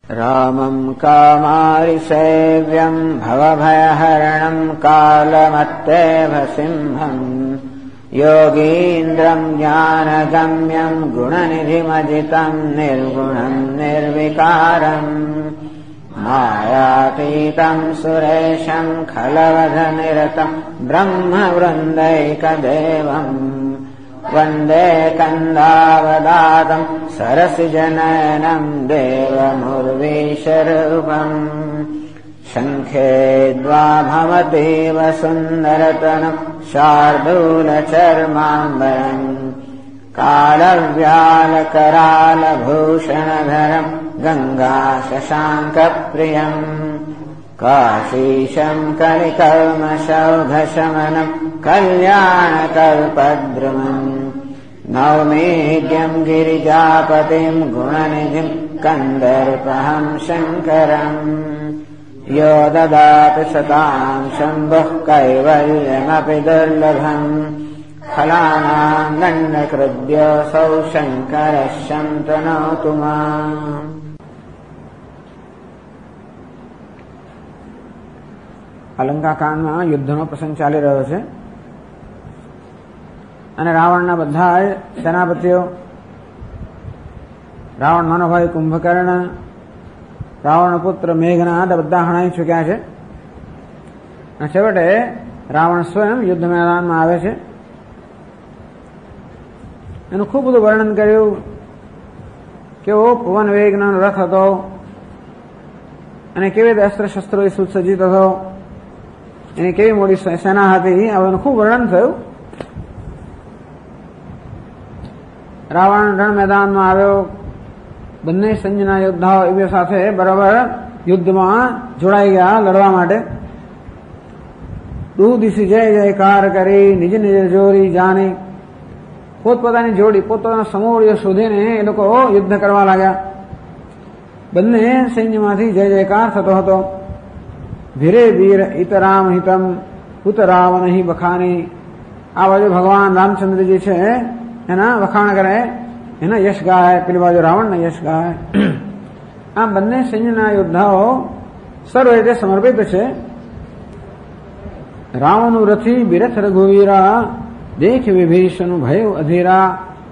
रामम् कामारिसेव्यम् भवभयहरणम् कालमत्तेव सिंहम् योगीन्द्रम् ज्ञानगम्यम् गुणनिधिमजितम् निर्गुणम् निर्विकारम् मायातीतम् सुरेशम् खलवधनिरतम् ब्रह्मवृन्दैकदेवम् वन्दे कन्दावदातम् सरसिजनयनम् देवमुर्वीशरूपम् शङ्खे द्वाभमतीव सुन्दरतनम् शार्दूलचर्माम्बरम् कालव्यालकरालभूषणधरम् गङ्गाशशाङ्कप्रियम् काशीशम् कलिकल्मषौघशमनम् कल्याणकल्पद्रुमम् नौमीड्यम् गिरिजापतिम् गुणनिधिम् कन्दर्पहम् शङ्करम् यो ददाति सताम् शम्भुः कैवल्यमपि दुर्लभम् फलानाम् दण्डकृद्योऽसौ शङ्करः शन्तनोतु माम्। અલંકાકાંડમાં યુદ્ધનો પ્રસંગ ચાલી રહ્યો છે અને રાવણના બધા સેનાપતિઓ, રાવણ મહાભાઈ કુંભકર્ણ, રાવણ પુત્ર મેઘનાદ બધા હણાઈ ચૂક્યા છે અને છેવટે રાવણ સ્વયં યુદ્ધ મેદાનમાં આવે છે. એનું ખૂબ બધું વર્ણન કર્યું. કેવો પવન વેગનો રથ હતો અને કેવી અસ્ત્ર શસ્ત્રો સુસજ્જિત હતો, એની કેવી મોટી સેના હતી, આનું ખૂબ વર્ણન થયું. રાવણ રણ મેદાનમાં આવ્યો. બંને સૈન્યના યોદ્ધાઓ એ સાથે બરાબર યુદ્ધમાં જોડાઈ ગયા લડવા માટે. દુ દિશી જય જયકાર કરી નિજ નિજ જોરી જાની, પોતપોતાની જોડી પોતપોતાના સમૂહ શોધીને એ લોકો યુદ્ધ કરવા લાગ્યા. બંને સૈન્યમાંથી જય જયકાર થતો હતો. ધીરે વીર ઇતરામ હિતમ ઉતરાવન હિ બખાની. આ બાજુ ભગવાન રામચંદ્રજી છે એના વખાણ કરે, એના યશ ગાય, પેલી બાજુ રાવણના યશ ગાય. આ બંને સૈન્યના યોદ્ધાઓ સર્વ રીતે સમર્પિત છે. રાવણનું રથી બિરથ રઘુવીરા દેખ વિભીષણ ભય અધીરા.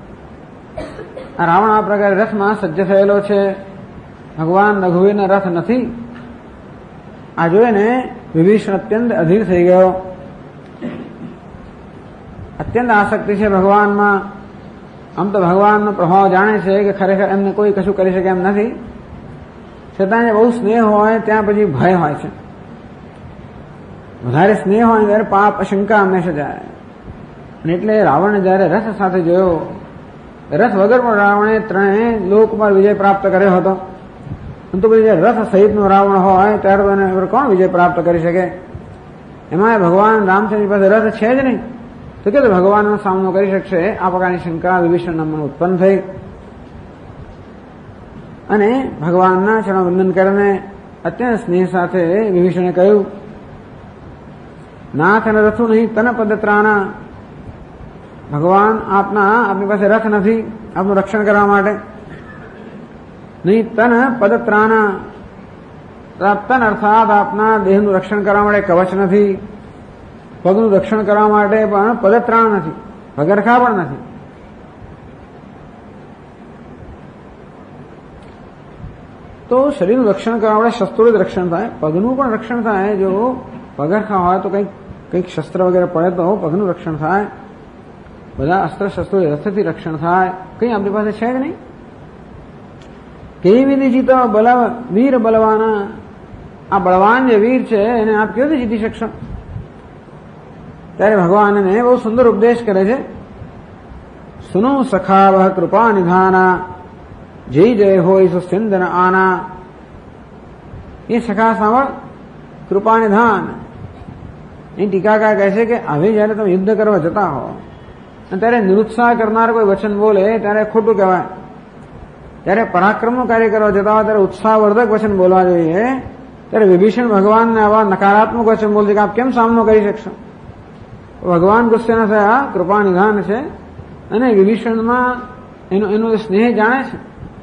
આ રાવણ આ પ્રકારે રથમાં સજ્જ થયેલો છે. ભગવાન રઘુવીરના રથ નથી. આ જોઈને વિભીષણ અત્યંત અધીર થઈ ગયો. અત્યંત આસક્તિ છે ભગવાનમાં. આમ તો ભગવાનનો પ્રભાવ જાણે છે કે ખરેખર એમને કોઈ કશું કરી શકે એમ નથી, છતાં બહુ સ્નેહ હોય ત્યાં પછી ભય હોય છે. વધારે સ્નેહ હોય ત્યારે પાપ શંકા હંમેશા જાય. અને એટલે રાવણે જયારે રથ સાથે જોયો, રથ વગર પણ રાવણે ત્રણેય લોકમાં વિજય પ્રાપ્ત કર્યો હતો. તો પછી રથ સહિતનો રાવણ હોય ત્યારે એને કોણ વિજય પ્રાપ્ત કરી શકે? એમાં ભગવાન રામચંદ્ર પાસે રથ છે જ નહીં, તો કે ભગવાનનો સામનો કરી શકશે? આ પ્રકારની શંકા વિભીષણના મનમાં ઉત્પન્ન થઈ અને ભગવાનના ચરણવંદન કરીને અત્યંત સ્નેહ સાથે વિભીષણે કહ્યું, નાથ અને રથું નહીં તન પદત્રાણા. ભગવાન આપની પાસે રથ નથી આપનું રક્ષણ કરવા માટે. નહીં તન પદત્રાણા, તન અર્થાત આપના દેહનું રક્ષણ કરવા માટે કવચ નથી, પગનું રક્ષણ કરવા માટે પણ પદત્રાણ નથી, પગરખા પણ નથી. તો શરીરનું રક્ષણ કરવા માટે શસ્ત્રોનું જ રક્ષણ થાય, પગનું પણ રક્ષણ થાય. જો પગરખા હોય તો કંઈક શસ્ત્ર વગેરે પડે તો પગનું રક્ષણ થાય. બધા અસ્ત્ર શસ્ત્રો રથથી રક્ષણ થાય. કંઈ આપણી પાસે છે જ નહીં. કેવી વિધિ જીતો વીર બલવાના. આ બળવાન જે વીર છે એને આપ કેવી રીતે જીતી શકશો? ત્યારે ભગવાન એને બહુ સુંદર ઉપદેશ કરે છે. સુનો સખાવ કૃપા નિધાના જય જય હોય સુસિંદન આના. એ સખા સાંભળ, કૃપા નિધાન. એ ટીકાકાર કહે છે કે હવે જયારે તમે યુદ્ધ કરવા જતા હો અને ત્યારે નિરુત્સાહ કરનાર કોઈ વચન બોલે ત્યારે ખોટું કહેવાય. ત્યારે પરાક્રમનું કાર્ય કરવા જતા હોય ત્યારે ઉત્સાહવર્ધક વચન બોલવા જોઈએ. ત્યારે વિભીષણ ભગવાનને આવા નકારાત્મક વચન બોલશે કે આપ કેમ સામનો કરી શકશો? ભગવાન ગુસ્સેના થયા, કૃપા નિધાન છે અને વિભીષણમાં એનો સ્નેહ જાણે છે.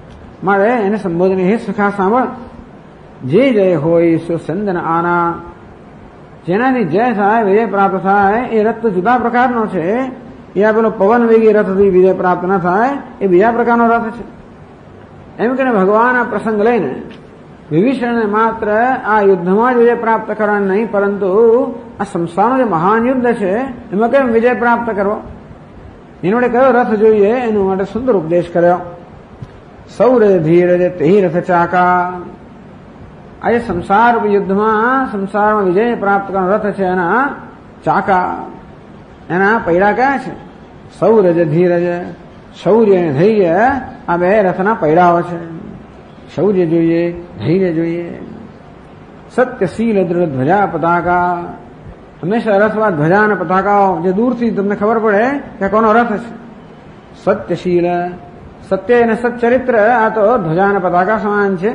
મારે એને સંબોધન, હે સખા સાંભળ, જે જય હોય સો સંદન આના, જેનાથી જય થાય, વિજય પ્રાપ્ત થાય, એ રથ તો જુદા પ્રકારનો છે. એ આ પેલો પવન વેગી રથથી વિજય પ્રાપ્ત ન થાય, એ બીજા પ્રકારનો રથ છે. એમ કે ભગવાન આ પ્રસંગ લઈને વિભીષણને માત્ર આ યુદ્ધમાં જ વિજય પ્રાપ્ત કરવાનું નહીં, પરંતુ આ સંસારનો જે મહાન યુદ્ધ છે એમાં કેમ વિજય પ્રાપ્ત કરવો, એના માટે કયો રથ જોઈએ એનું માટે સુંદર ઉપદેશ કર્યો. સૌરજ ધીરજ તેહી રથ ચાકા. આજે સંસાર યુદ્ધમાં, સંસારમાં વિજય પ્રાપ્ત કરવાનો રથ છે એના ચાકા, એના પૈડા કયા છે? સૌરજ ધીરજ, શૌર્ય અને ધૈર્ય, આ બે રથના પૈડાઓ છે. શૌર્ય જોઈએ, ધૈર્ય જોઈએ. સત્યશીલ દ્રઢ ધ્વજા પતાકા, હંમેશા રથમાં ધ્વજા અને પતાકાઓ જે દૂરથી તમને ખબર પડે કે કોનો રથ છે. સત્યશીલ, સત્ય અને સચ્ચરિત્ર, આ તો ધ્વજા અને પતાકા સમાન છે.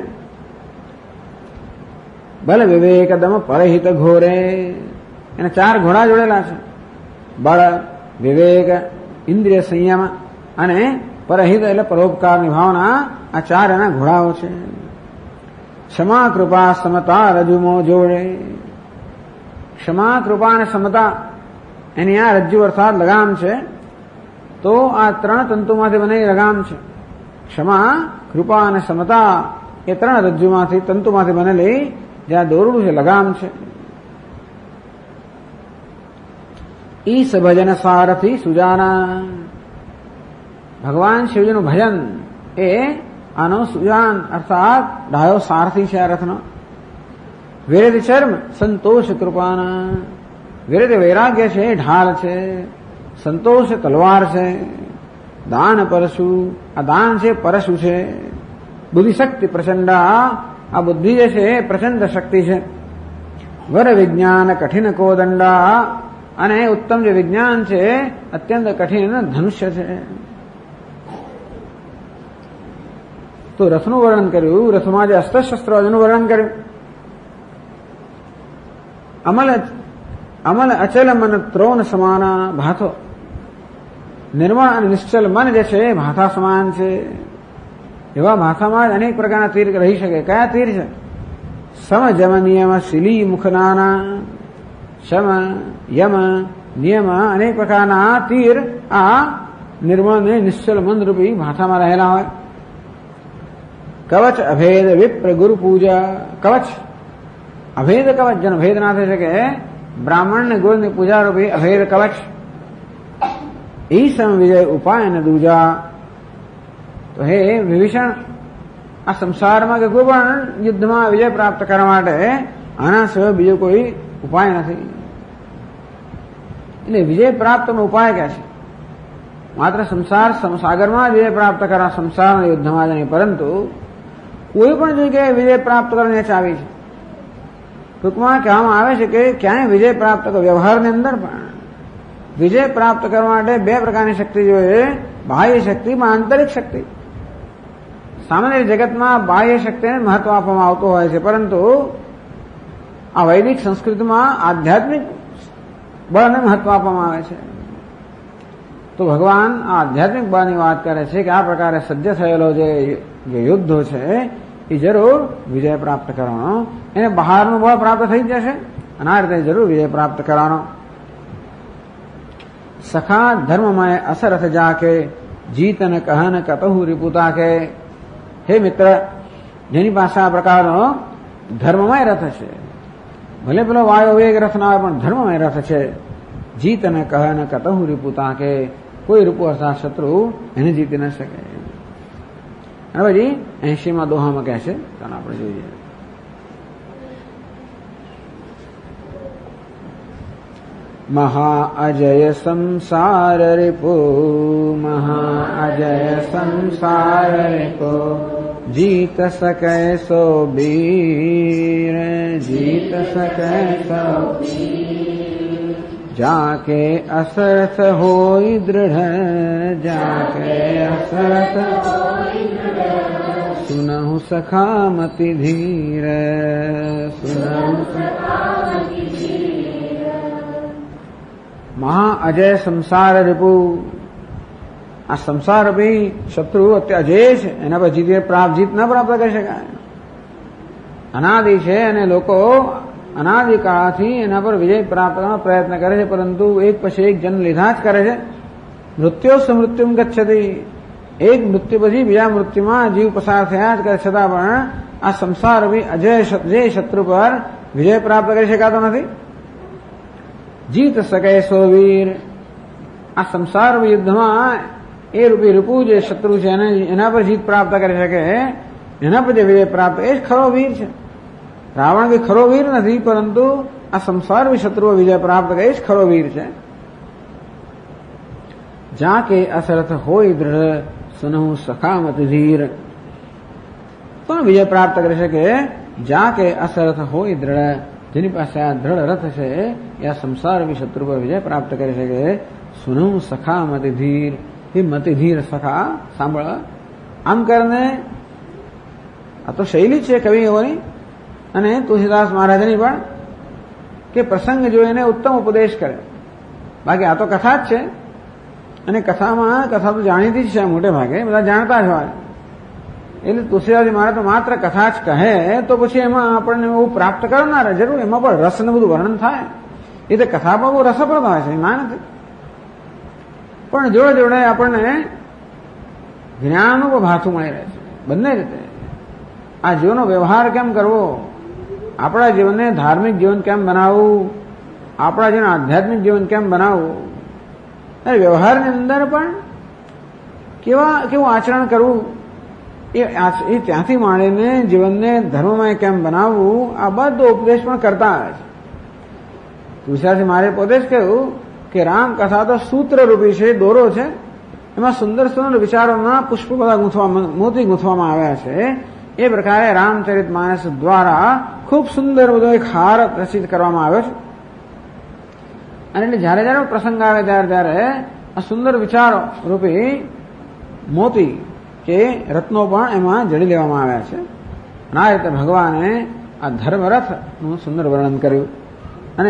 બલ વિવેક દમ પરહિત ઘોરે, એને 4 ઘોડા જોડેલા છે. બળ, વિવેક, ઇન્દ્રિય સંયમ અને પરહિત એટલે પરોપકારની ભાવના, આ 4 એના ઘોડાઓ છે. ક્ષમા કૃપા સમતા રજુમો જોડે. ક્ષમા કૃપા અને સમતા એની આ રજ્જુ અર્થાત લગામ છે. તો આ 3 તંતુમાંથી બનેલી લગામ છે. ક્ષમા, કૃપા અને સમતા એ 3 રજ્જુમાંથી, તંતુમાંથી બનેલી જ્યાં દોરડું છે, લગામ છે. ઈસ ભજન સારથી સુજાના, ભગવાન શિવજીનું ભજન એ આનો સુજાન અર્થાત ડાયો સારથી છે આ રથનો. વિરદ ચર્મ સંતોષ કૃપાના, વિરદ વૈરાગ્ય છે ઢાલ છે, સંતોષ તલવાર છે. દાન પરશુ, આ દાન છે પરશુ છે. બુદ્ધિ શક્તિ પ્રચંડા, આ બુદ્ધિ જે છે એ પ્રચંડ શક્તિ છે. વર વિજ્ઞાન કઠિન કોદંડા, અને ઉત્તમ જે વિજ્ઞાન છે અત્યંત કઠિન ધનુષ્ય છે. તો રથનું વર્ણન કર્યું, રથમાં જે અસ્ત્રશસ્ત્રોનું વર્ણન કર્યું. અમલ અચલ મન ત્રોન સમાના ભાથો, નિર્મળ અને નિશ્ચલ મન જે છે ભાથા સમાન છે. એવા ભાથામાં જ અનેક પ્રકારના તીર રહી શકે. કયા તીર છે? સમ જમ નિયમ શિલી મુખનાના, શમ યમ નિયમ અનેક પ્રકારના તીર આ નિર્મળ ને નિશ્ચલ મનરૂપી ભાથામાં રહેલા હોય. કવચ અભેદ વિપ્ર ગુરુ પૂજા, કવચ અભેદ કવચ, જેનો ભેદ ના થઈ શકે, બ્રાહ્મણ ને ગુરુની પૂજા રૂપી અભેદ કવચ. ઈ સમ વિજય ઉપાય ને દૂજા. તો હે વિભીષણ, આ સંસારમાં કે કોઈ પણ યુદ્ધમાં વિજય પ્રાપ્ત કરવા માટે આના સિવાય બીજો કોઈ ઉપાય નથી. એટલે વિજય પ્રાપ્તનો ઉપાય ક્યાં છે? માત્ર સંસાર સાગરમાં વિજય પ્રાપ્ત કરવા, સંસારના યુદ્ધમાં જ નહીં, પરંતુ કોઈ પણ જગ્યાએ વિજય પ્રાપ્ત કરવાની ચાવી છે. ટૂંકમાં કહેવામાં આવે છે કે ક્યાંય વિજય પ્રાપ્ત કરો, વ્યવહારની અંદર પણ વિજય પ્રાપ્ત કરવા માટે 2 પ્રકારની શક્તિ જોઈએ. બાહ્ય શક્તિ, આંતરિક શક્તિ. સામાન્ય જગતમાં બાહ્ય શક્તિને મહત્વ આપવામાં આવતું હોય છે, પરંતુ આ વૈદિક સંસ્કૃતિમાં આધ્યાત્મિક બળને મહત્વ આપવામાં આવે છે. તો ભગવાન આ આધ્યાત્મિક બળની વાત કરે છે કે આ પ્રકારે સજ્જ થયેલો જે યુદ્ધો છે એ જરૂર વિજય પ્રાપ્ત કરવાનો. એને બહારનું બળ પ્રાપ્ત થઈ જશે અને આ રીતે જરૂર વિજય પ્રાપ્ત કરવાનો. સખા ધર્મમય અસરથ જાકે, જીતન કહન કતહુ રિપુતા કે. હે મિત્ર, જેની પાસે આ પ્રકારનો ધર્મમય રથ છે, ભલે પેલો વાયો વેગ રથ ના હોય પણ ધર્મમય રથ છે. જીતન કહન કતહુ રિપુતા કે, કોઈ રૂપુ અર્થાત શત્રુ એને જીતી ન શકે. અને પછી 80માં દોહામાં કહે છે, ચાલો આપણે જોઈએ. મહાઅજય સંસાર રિપો, મહાઅજય સંસાર રિપો, જીત સકે સો વીર, જીત સકે સો વીર. જાકે અસરથ હોય દૃઢ, જાકે અસરથ સુનહુ સખામતિ ધીર, સુનહુ સખામતિ ધીર. મહાઅજય સંસાર રિપુ, આ સંસાર ભાઈ શત્રુ અત્યાજે છે, એના પર જીત ન પ્રાપ્ત કરી શકાય. અનાદિ છે અને લોકો અનાદિ કાળથી એના પર વિજય પ્રાપ્ત કરવાનો પ્રયત્ન કરે છે, પરંતુ એક પછી એક જન્મ લીધા જ કરે છે. મૃત્યુ સમૃત્યુમ ગચ્છતિ, એક મૃત્યુ પછી બીજા મૃત્યુમાં જીવ પસાર થયા જ કરે, છતાં પણ આ સંસાર અજય શત્રુ પર વિજય પ્રાપ્ત કરી શકાતો નથી. જીત શકે સો વીર, આ સંસાર યુદ્ધમાં એ રૂપી રૂપુ જે શત્રુ છે એના પર જીત પ્રાપ્ત કરી શકે, એના પર જે વિજય પ્રાપ્ત, એ જ ખરો વીર છે. રાવણ કઈ ખરો વીર નથી, પરંતુ આ સંસાર શત્રુઓ વિજય પ્રાપ્ત કરે, એ જ ખરો વીર છે. જા કે અસરથ હોય દ્રઢ સુનહુ સખામત ધીર, કોણ વિજય પ્રાપ્ત કરી શકે? જા કે અસરથ હોય દ્રઢ, જેની પાસે આ દ્રઢ રથ છે એ આ સંસાર શત્રુ પર વિજય પ્રાપ્ત કરી શકે. સુનહુ સખામત ધીર, એ મતિ ધીર સખા સાંભળ. આમ કરીને આ તો શૈલી છે કવિઓની અને તુલસીદાસ મહારાજની પણ, કે પ્રસંગ જોઈને ઉત્તમ ઉપદેશ કરે. બાકી આ તો કથા જ છે, અને કથા તો જાણીતી જ છે, મોટે ભાગે બધા જાણતા જ હોય. એટલે તુલસીદાસજી મહારાજ તો માત્ર કથા જ કહે તો પછી એમાં આપણને એવું પ્રાપ્ત કરનાર જરૂર, એમાં પણ રસનું બધું વર્ણન થાય. એ તો કથા પણ બહુ રસપ્રદ હોય છે, ના નથી. પણ જોડે જોડે આપણને જ્ઞાનનું પણ ભાથું મળી રહે છે બંને રીતે. આ જીવનનો વ્યવહાર કેમ કરવો, આપણા જીવનને ધાર્મિક જીવન કેમ બનાવવું, આપણા જીવન આધ્યાત્મિક જીવન કેમ બનાવવું, અને વ્યવહારની અંદર પણ કેવું આચરણ કરવું, એ ત્યાંથી માંડીને જીવનને ધર્મમય કેમ બનાવવું, આ બધો ઉપદેશ પણ કરતા આવે છે. તુલસીદાસજી મારે પોતે જ કહ્યું કે રામ કથા તો સૂત્ર રૂપી છે, દોરો છે, એમાં સુંદર સુંદર વિચારોના પુષ્પ બધા મોતી ગૂંથવામાં આવ્યા છે. એ પ્રકારે રામચરિત માનસ દ્વારા ખૂબ સુંદર બધો એક હાર રચિત કરવામાં આવ્યો છે. અને એટલે જયારે જયારે પ્રસંગ આવે ત્યારે આ સુંદર વિચારો રૂપી મોતી કે રત્નો પણ એમાં જડી લેવામાં આવ્યા છે. અને આ રીતે ભગવાને આ ધર્મરથનું સુંદર વર્ણન કર્યું. અને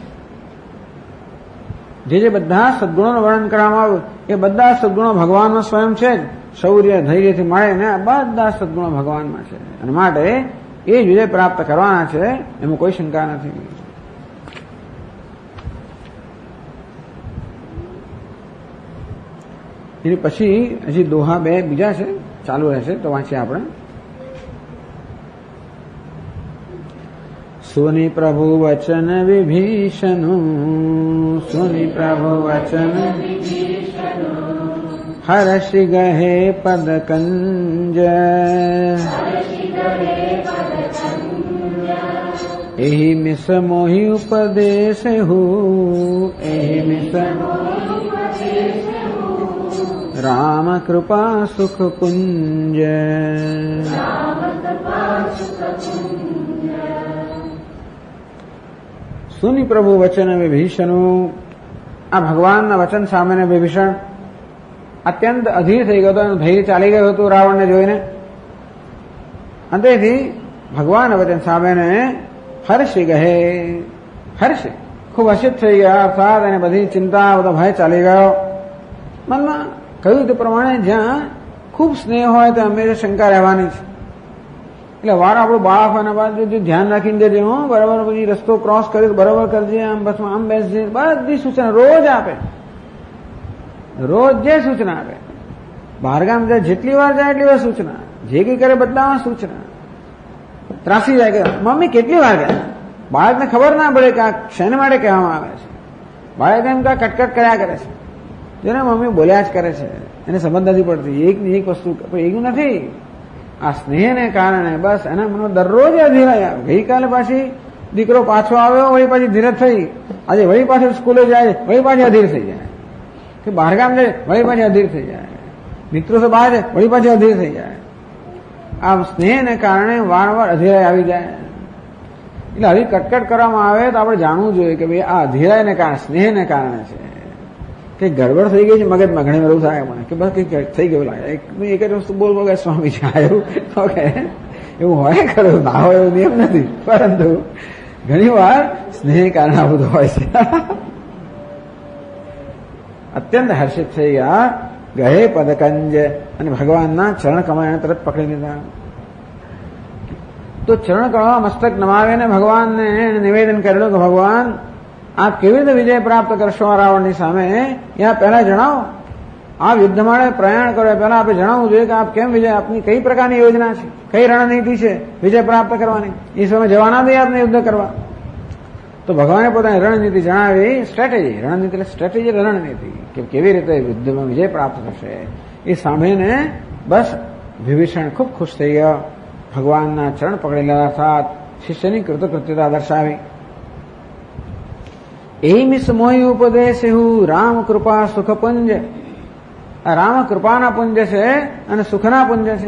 જે બધા સદગુણોનું વર્ણન કરવામાં આવ્યું એ બધા સદગુણો ભગવાનમાં સ્વયં છે જ. શૌર્ય ધૈર્યથી મળીને આ બધા સદગુણો ભગવાનમાં છે, અને માટે એ જ વિજય પ્રાપ્ત કરવાના છે, એમાં કોઈ શંકા નથી. એની પછી હજી દોહા બે બીજા છે, ચાલુ રહેશે તો વાંચીએ આપણે. સુની પ્રભુ વચન વિભીષણું, સુની પ્રભુ વચન હર્ષિ ગહે પદ કંજ, એહી મિસ મોહી ઉપદેશ હું, એહી મિસ રામ કૃપા સુખ પુંજ. સુની પ્રભુ વચન વિભીષણું, આ ભગવાનના વચન સામે વિભીષણ અત્યંત અધીર થઈ ગયો હતો, એનું ધૈર્ય ચાલી ગયું હતું રાવણને જોઈને. અંતેથી ભગવાનના વચન સામેને હર્ષી ગહે, હર્ષ ખૂબ હર્ષિત થઈ ગયા, અર્થાત એને બધી ચિંતા બધો ભય ચાલી ગયો. મનમાં કહ્યું તે પ્રમાણે જ્યાં ખૂબ સ્નેહ હોય તો હંમેશા શંકા રહેવાની છે. એટલે વાર આપણું બાળક હોય ને બાદ ધ્યાન રાખીને દેજે, હો બરાબર, પછી રસ્તો ક્રોસ કરી બરાબર કરજે, આમ બસમાં આમ બેસજે, બધી સૂચના રોજ આપે, રોજ જે સૂચના આપે. બહારગામ જાય જેટલી વાર જાય એટલી વાર સૂચના, જે કઈ કરે બધામાં સૂચના. ત્રાસી જાય કે મમ્મી કેટલી વાર ગયા. બાળકને ખબર ના પડે કે આ શેને માટે કહેવામાં આવે છે. બાળક એમ કે કટકટ કર્યા કરે છે, જેને મમ્મી બોલ્યા જ કરે છે, એને સમજ નથી પડતી. એકની એક વસ્તુ એવું નથી, આ સ્નેહને કારણે બસ એના મનમાં દરરોજ અધીરાય આવે. ગઈકાલે પાછી દીકરો પાછો આવ્યો, વળી પાછી ધીરજ થઈ, આજે વળી પાછળ સ્કૂલે જાય, વળી પાછી અધીર થઈ જાય, કે બહારગામ જાય વળી પાછી અધીર થઈ જાય, મિત્રો તો બહાર જાય વળી પાછી અધીર થઈ જાય. આ સ્નેહને કારણે વારંવાર અધીરાય આવી જાય. એટલે આવી કટકટ કરવામાં આવે તો આપણે જાણવું જોઈએ કે ભાઈ આ અધીરાયને કારણે, સ્નેહને કારણે છે, કે ગડબડ થઈ ગઈ છે મગજમાં. ઘણી વાર એવું થાય મને કે બસ કંઈક થઈ ગયું લાગે, એક જ વસ્તુ બોલ વગર સ્વામી આવ્યું. ઓકે, એવું હોય ખરું, ના હોય એવું નિયમ નથી, પરંતુ ઘણી વાર સ્નેહ કારણે આ બધું હોય છે. અત્યંત હર્ષિત થઈ ગયા ગહે પદકંજ અને ભગવાનના ચરણ કમળ એને તરત પકડી લીધા. તો ચરણ કમળ મસ્તક નમાવીને ભગવાનને નિવેદન કરેલું કે ભગવાન આપ કેવી રીતે વિજય પ્રાપ્ત કરશો રાવણની સામે, યા પહેલા જણાવો. આપ યુદ્ધ માટે પ્રયાણ કરો પહેલા આપણે જણાવવું જોઈએ કે આપ કેમ વિજય, આપની કઈ પ્રકારની યોજના છે, કઈ રણનીતિ છે વિજય પ્રાપ્ત કરવાની. એ સમય જવાના દે આપને યુદ્ધ કરવા. તો ભગવાને પોતાની રણનીતિ જણાવી. સ્ટ્રેટેજી, રણનીતિ એટલે સ્ટ્રેટેજી, રણનીતિ કે કેવી રીતે યુદ્ધમાં વિજય પ્રાપ્ત થશે. એ સાંભળીને બસ વિભીષણ ખૂબ ખુશ થઈ ગયો. ભગવાનના ચરણ પકડી લેવા સાથ શિષ્યની કૃતકૃત્યતા દર્શાવી. એમિસ મોહી ઉપદેશ રામ કૃપા સુખપુંજ. આ રામ કૃપાના પુંજ છે અને સુખના પુંજ છે.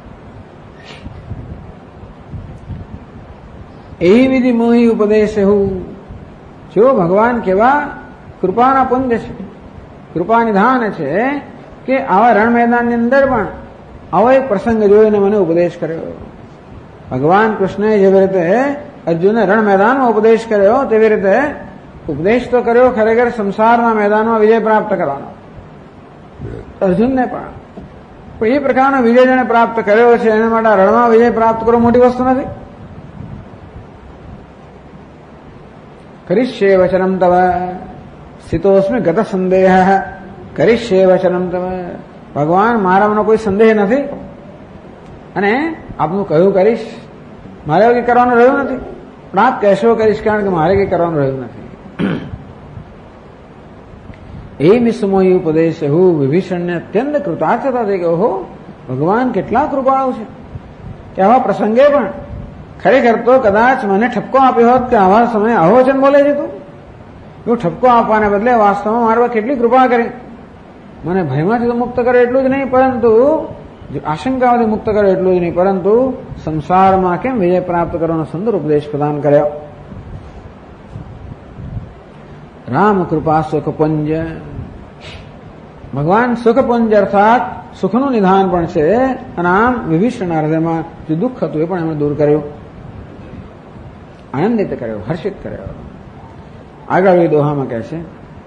એ વિધિ મોહી ઉપદેશ જો ભગવાન કેવા કૃપાના પુંજ છે, કૃપા નિધાન છે કે આવા રણ મેદાનની અંદર પણ આવો એક પ્રસંગ જોઈને મને ઉપદેશ કર્યો. ભગવાન કૃષ્ણએ જેવી રીતે અર્જુનને રણ મેદાનમાં ઉપદેશ કર્યો તેવી રીતે ઉપદેશ તો કર્યો ખરેખર સંસારના મેદાનમાં વિજય પ્રાપ્ત કરવાનો અર્જુનને પણ એ પ્રકારનો વિજય જેને પ્રાપ્ત કર્યો છે એના માટે રણમાં વિજય પ્રાપ્ત કરવો મોટી વસ્તુ નથી. કરિષ્યે વચનમ તવ સ્થિતોસ્મિ ગત સંદેહ. કરિષ્યે વચનમ તવ, ભગવાન મારામાં કોઈ સંદેહ નથી અને આપનું કહ્યું કરીશ. મારે કંઈ કરવાનું રહ્યું નથી, પણ આપ કહેશો કરીશ, કારણ કે મારે કંઈ કરવાનું રહ્યું નથી. એ મિસમોહી ઉપદેશ હું વિભીષણને અત્યંત કૃતાર્થતા થઈ ગયો. ઓહો, ભગવાન કેટલા કૃપાળુ છે કે આવા પ્રસંગે પણ ખરેખર તો કદાચ મને ઠપકો આપ્યો હોત કે આવા સમયે આવો વચન બોલે છે તું, એવું ઠપકો આપવાને બદલે વાસ્તવમાં મારા પર કેટલી કૃપા કરી. મને ભયમાંથી તો મુક્ત કરે એટલું જ નહીં, પરંતુ આશંકાઓથી મુક્ત કરે એટલું જ નહીં, પરંતુ સંસારમાં કેમ વિજય પ્રાપ્ત કરવાનો સુંદર ઉપદેશ પ્રદાન કર્યો. રામ કૃપા સુખપુંજ. ભગવાન સુખપુંજ અર્થાત સુખનું નિધાન પણ છે અને આમ વિભીષણના હૃદયમાં જે દુઃખ હતું એ પણ એમણે દૂર કર્યું, આનંદિત કર્યો, હર્ષિત કર્યો. આગળ એ દોહામાં કહે છે,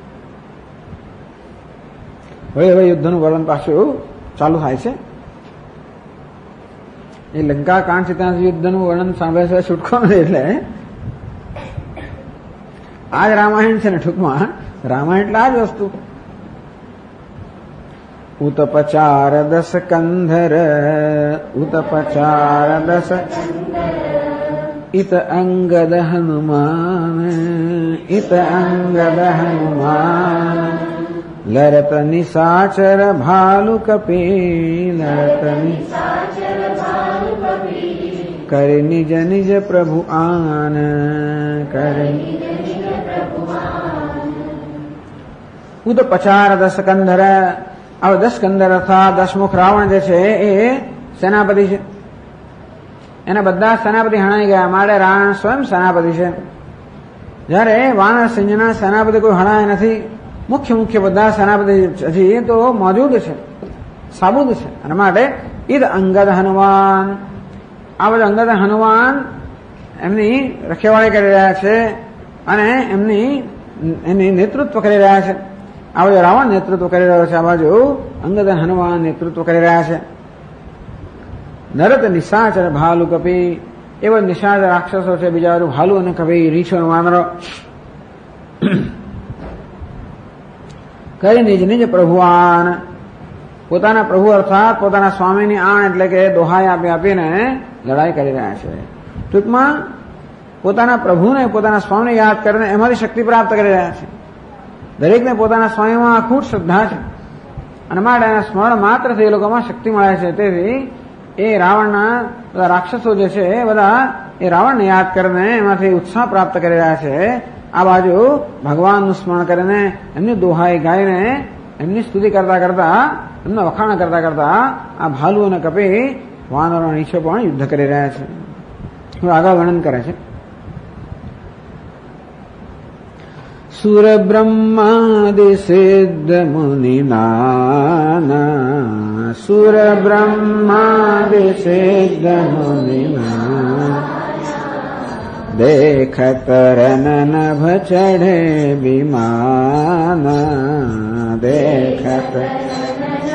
હવે યુદ્ધનું વર્ણન પાછું ચાલુ થાય છે. એ લંકા કાંડ છે ત્યાં યુદ્ધનું વર્ણન સાંભળે છે, છૂટકો નથી. એટલે આ જ રામાયણ છે ને, ટૂંકમાં રામાયણ એટલે આ જ વસ્તુ. ઉતપચાર દસ કંધર, ઉતપચાર દસ ઇત અંગદ હનુમાન, ઇત અંગદ હનુમાન લરત નિશાચર ભાલુ કપી, લરત કરી નિજ નિજ પ્રભુ આન, કરી ઉતપચાર દસ કંધર. હવે 10 કંદર અર્થાત 10 મુખ રાવણ જે છે એ સેનાપતિ છે. એના બધા સેનાપતિ હણાઈ ગયા, માટે રાવણ સ્વયં સેનાપતિ છે. જયારે વાનર સૈન્યના સેનાપતિ કોઈ હણાય નથી. મુખ્ય બધા સેનાપતિ હજી તો મોજૂદ છે, સાબુદ છે. અને માટે ઈદ અંગદ હનુમાન, આ બધા અંગદ હનુમાન એમની રખેવાળી કરી રહ્યા છે અને એની નેતૃત્વ કરી રહ્યા છે. આ બાજુ રાવણ નેતૃત્વ કરી રહ્યો છે, આ બાજુ અંગદ હનુમાન નેતૃત્વ કરી રહ્યા છે. નરત નિશાચર ભાલુ કપી, એવા નિશાચ રાક્ષસો છે. બીજા બાજુ ભાલુ અને કપી, રીછો વાનરો. કરી નિજ નિજ પ્રભુઆન, પોતાના પ્રભુ અર્થાત પોતાના સ્વામીની આણ એટલે કે દોહાઈ આપીને લડાઈ કરી રહ્યા છે. ટૂંકમાં પોતાના પ્રભુને, પોતાના સ્વામીને યાદ કરીને એમાંથી શક્તિ પ્રાપ્ત કરી રહ્યા છે. દરેકને પોતાના સ્વામીમાં અખૂટ શ્રદ્ધા છે અને માટે એના સ્મરણ માત્રથી એ લોકોમાં શક્તિ મળે છે. તેથી એ રાવણના બધા રાક્ષસો જે છે એ બધા એ રાવણને યાદ કરીને એમાંથી ઉત્સાહ પ્રાપ્ત કરી રહ્યા છે. આ બાજુ ભગવાનનું સ્મરણ કરીને એમની દોહાઈ ગાઈને એમની સ્તુતિ કરતા કરતા, એમના વખાણ કરતા કરતા આ ભાલુ અને કપી વાનરો નીચે પણ યુદ્ધ કરી રહ્યા છે. હું આગળ વર્ણન કરે છે. સુર બ્રહ્માદિ સિદ્ધ મુનિના, સુર બ્રહ્માદિ સિદ્ધ મુનિના દેખત રન નભ ચઢે વિમાન, દેખત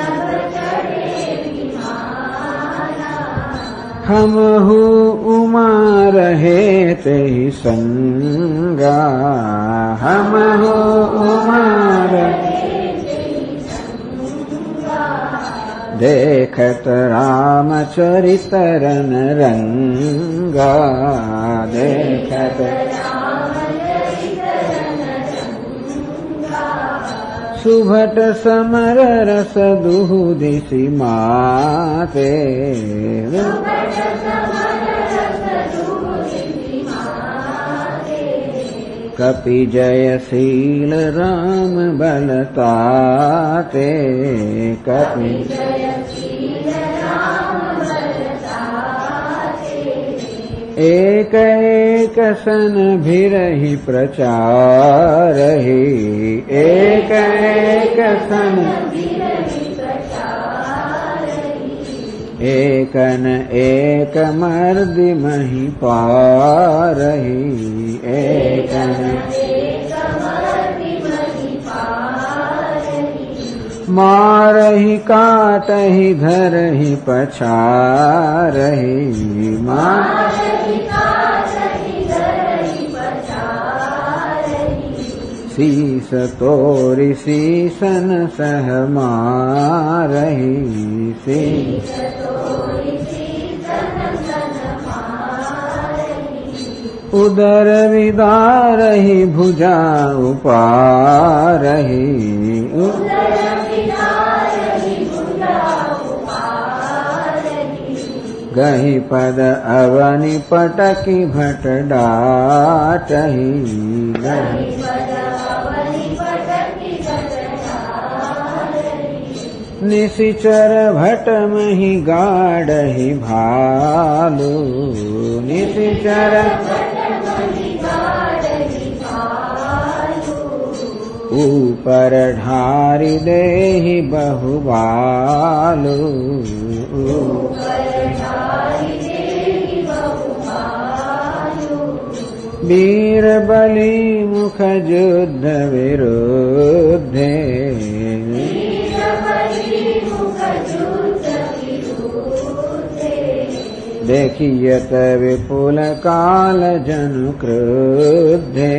हम हु उमा रहे ते संगा, हम हु उमा देखत रामचरित रन रंगा, देखत सुभट समर रस दुहु दिशि माते, कपि जयशील राम बलताते, कपि एक एक सन भिरहि प्रचारहि, एक एक सन एकन एक मर्दि मही पारहि, एकन मारहि काटहि धरहि पछारहि, शीस तोरि शीसन सह मारहि, शीस उदर विदारहि भुजा उपारहि, गहि पद अवनि पटकि भट डाटहि, निशिचर भट मही गाढ़हि भालू, निशिचर ऊपर ढारि देहि बहुबालू, वीर बलि मुख युद्ध विरुद्धे, देखियत विपुल काल जनु क्रुद्धे,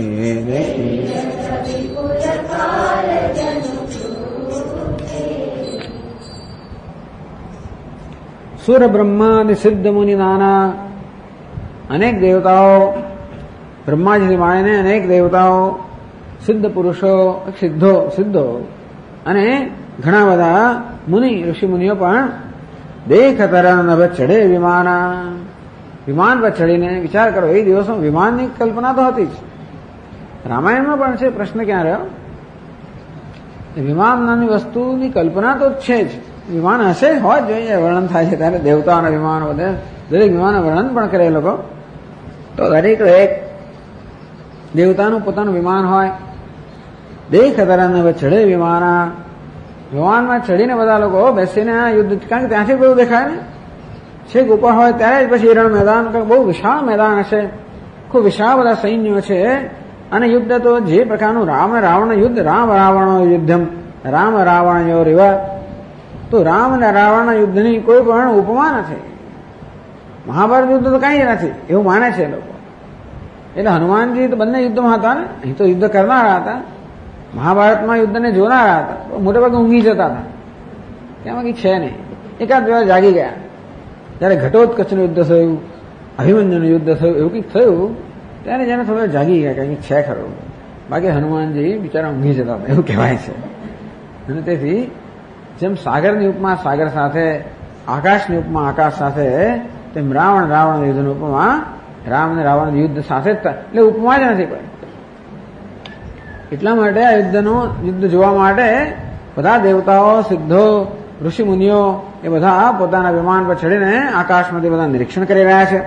सुर ब्रह्मादि सिद्ध मुनि नाना अनेक देवताओं, ब्रह्मा जी माने अनेक देवताओं, सिद्ध पुरुषो, सिद्धो અને ઘણા બધા મુનિ ઋષિ મુનિઓ પણ દેખત રણનભ ચડે વિમાના, વિમાન પર ચડીને વિચાર કરો, એ દિવસમાં વિમાનની કલ્પના તો હતી જ, રામાયણમાં પણ છે, પ્રશ્ન ક્યાં રહ્યો? વિમાન નામની વસ્તુની કલ્પના તો છે જ, વિમાન હશે, હોય જોઈએ, વર્ણન થાય છે ત્યારે દેવતાઓના વિમાનો બધે, દરેક વિમાનનું વર્ણન પણ કરે એ લોકો, તો દરેક એક દેવતાનું પોતાનું વિમાન હોય. દેખત રણનભ ચડે વિમાના, વિમાનમાં ચડીને બધા લોકો બેસીને આ યુદ્ધ, કારણ કે ત્યાંથી બધું દેખાય ને, છેક ઉપર હોય ત્યારે જ પછી રણ મેદાન, બહુ વિશાળ મેદાન હશે, ખૂબ વિશાળ બધા સૈન્યો છે, અને યુદ્ધ તો જે પ્રકારનું રામ અને રાવણ યુદ્ધ, રામ રાવણ યુદ્ધમ, રામ રાવણ યો રિવા, તો રામ અને રાવણના યુદ્ધની કોઈ પણ ઉપમા નથી. મહાભારત યુદ્ધ તો કઈ નથી એવું માને છે લોકો. એટલે હનુમાનજી તો બંને યુદ્ધમાં હતા ને, અહીં તો યુદ્ધ કરનારા હતા, મહાભારતમાં યુદ્ધને જોનારા હતા, મોટે ભાગે ઊંઘી જતા હતા, તેમાં કંઈ છે નહીં. એકાદ બે વાર જાગી ગયા, જયારે ઘટોત્કચનું યુદ્ધ થયું, અભિમન્યુનું યુદ્ધ થયું, એવું કંઈક થયું, ત્યારે જેને થોડા જાગી ગયા, કંઈક છે ખરું, બાકી હનુમાનજી બિચારા ઊંઘી જતા હતા એવું કહેવાય છે. અને તેથી જેમ સાગરની ઉપમા સાગર સાથે, આકાશની ઉપમા આકાશ સાથે, તેમ રાવણ યુદ્ધની ઉપમા રામ અને રાવણ યુદ્ધ સાથે જ, એટલે ઉપમા જ નથી કોઈ. એટલા માટે આ યુદ્ધ જોવા માટે બધા દેવતાઓ, સિદ્ધો, ઋષિ મુનિઓ એ બધા પોતાના વિમાન પર ચડીને આકાશમાંથી બધા નિરીક્ષણ કરી રહ્યા છે.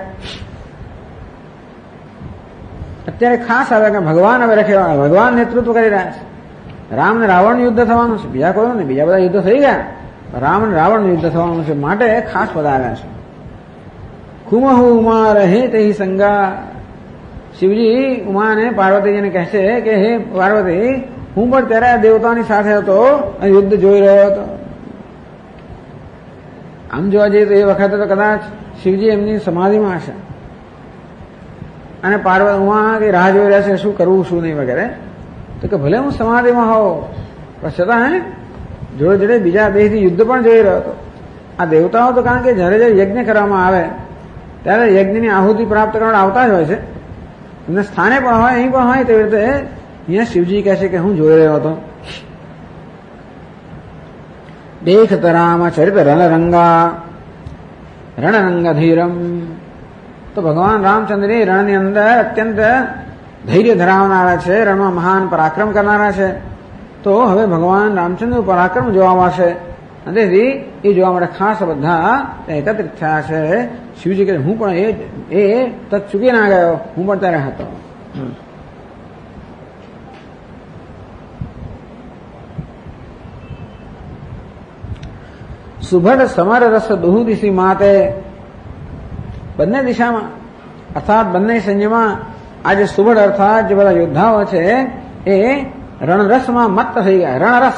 અત્યારે ખાસ આવે કે ભગવાન હવે રખેવા, ભગવાન નેતૃત્વ કરી રહ્યા છે. રામ અને રાવણ યુદ્ધ થવાનું છે, બીજા કોઈ નહીં, બીજા બધા યુદ્ધ થઈ ગયા, રામ અને રાવણ યુદ્ધ થવાનું છે, માટે ખાસ બધા આવ્યા છે. ખુમહુ ઉમા રહે તે સંગા, શિવજી ઉમાને પાર્વતીજીને કહે છે કે હે પાર્વતી, હું પણ ત્યારે દેવતાની સાથે હતો અને યુદ્ધ જોઈ રહ્યો હતો. આમ જોવા જઈએ તો એ વખતે તો કદાચ શિવજી એમની સમાધિમાં હશે અને પાર્વતી રાહ જોઈ રહ્યા છે શું કરવું શું નહીં વગેરે. તો કે ભલે હું સમાધિમાં હોઉં પણ છતાં જોડે જોડે બીજા દેશથી યુદ્ધ પણ જોઈ રહ્યો હતો. આ દેવતાઓ તો કારણ કે જ્યારે જ્યારે યજ્ઞ કરવામાં આવે ત્યારે યજ્ઞની આહુતિ પ્રાપ્ત કરવા આવતા જ હોય છે. એમના સ્થાને પણ હોય અહીં પણ હોય તેવી રીતે અહીંયા શિવજી કહે છે કે હું જોઈ રહ્યો હતો. દેખત રામ ચરિત રણરંગા રણરંગધીરમ. તો ભગવાન રામચંદ્ર રણની અંદર અત્યંત ધૈર્ય ધરાવનારા છે, રણમાં મહાન પરાક્રમ કરનારા છે. તો હવે ભગવાન રામચંદ્રનું પરાક્રમ જોવા મળશે અને તેથી એ જોવા માટે ખાસ બધા એકત્રિત થયા છે. શિવજી કહે હું પણ એ તક ચૂકી ના ગયો, હું પણ ત્યારે હતો. સુભડ સમર રસ દુહુ દિશી માતે. બંને દિશામાં અર્થાત બંને સૈન્યમાં આજે સુભડ અર્થાત જે બધા યોદ્ધાઓ છે એ રણરસમાં મત્ત થઈ ગયા. રણરસ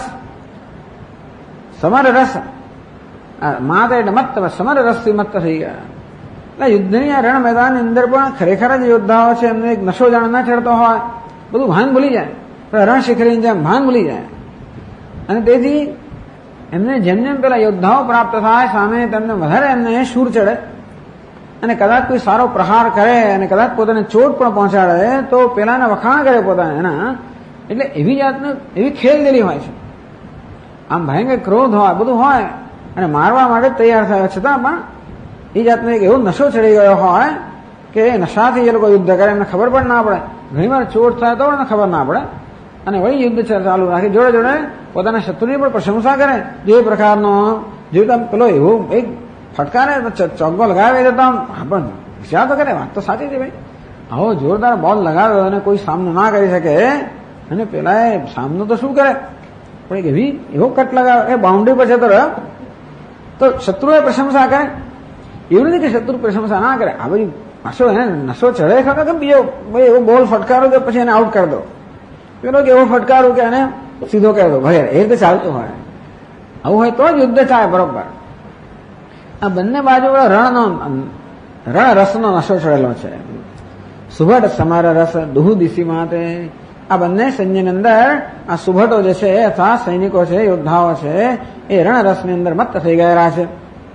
સમર રસ માત એટલે મત્ત, સમર રસથી મત્ત થઈ ગયા. એટલે યુદ્ધની આ રણ મેદાનની અંદર પણ ખરેખર જ યોદ્ધાઓ છે એમને એક નશો જાણ ના ચડતો હોય, બધું ભાન ભૂલી જાય, રણ શિખરીની જેમ ભાન ભૂલી જાય. અને તેથી એમને જેમ જેમ પેલા યોદ્ધાઓ પ્રાપ્ત થાય સામે તેમને વધારે એમને શૂર ચડે અને કદાચ કોઈ સારો પ્રહાર કરે અને કદાચ પોતાને ચોટ પણ પહોંચાડે તો પેલાને વખાણ કરે પોતાને એના. એટલે એવી જાતનું એવી ખેલદિલી હોય છે. આમ ભયંકર ક્રોધ હોય, બધું હોય અને મારવા માટે તૈયાર થયા છતાં પણ એ જાતનો એક એવો નશો ચડી ગયો હોય કે નશાથી એ લોકો યુદ્ધ કરે, એમને ખબર પણ ના પડે. ઘણી વાર ચોટ થાય તો પણ ખબર ના પડે અને વળી યુદ્ધ ચાલુ રાખે. જોડે જોડે પોતાના શત્રુની પણ પ્રશંસા કરે. જે પ્રકારનો જેવું પેલો એવો એક ફટકારે ચોગ્ગો લગાવે તો પણ વિચાર તો કરે, વાત તો સાચી છે ભાઈ. આવો જોરદાર બોલ લગાવ્યો અને કોઈ સામનો ના કરી શકે અને પેલા સામનો તો શું કરે પણ એક એવો કટ લગાવે એ બાઉન્ડ્રી પર જતો રહ્યો તો શત્રુએ પ્રશંસા કરે. એવું નથી કે શત્રુ પ્રશંસા ના કરે. આ બધી નશો એને નશો ચડે ખરો કે બીજો ભાઈ એવો બોલ ફટકારો કે પછી એને આઉટ કરી દો, પેલો કે એવો ફટકારો કે એને સીધો કરી દો ભાઈ, એ રીતે ચાલતું હોય. આવું હોય તો જ યુદ્ધ થાય બરોબર. આ બંને બાજુ રણ રસનો નશો ચડેલો છે. સુભટ સમર રસ દુહુ દિશી માતે. આ બંને સૈન્યની અંદર આ સુભટો જે છે અથવા સૈનિકો છે, યોદ્ધાઓ છે એ રણ રસની અંદર મત્ત થઈ ગયેલા છે.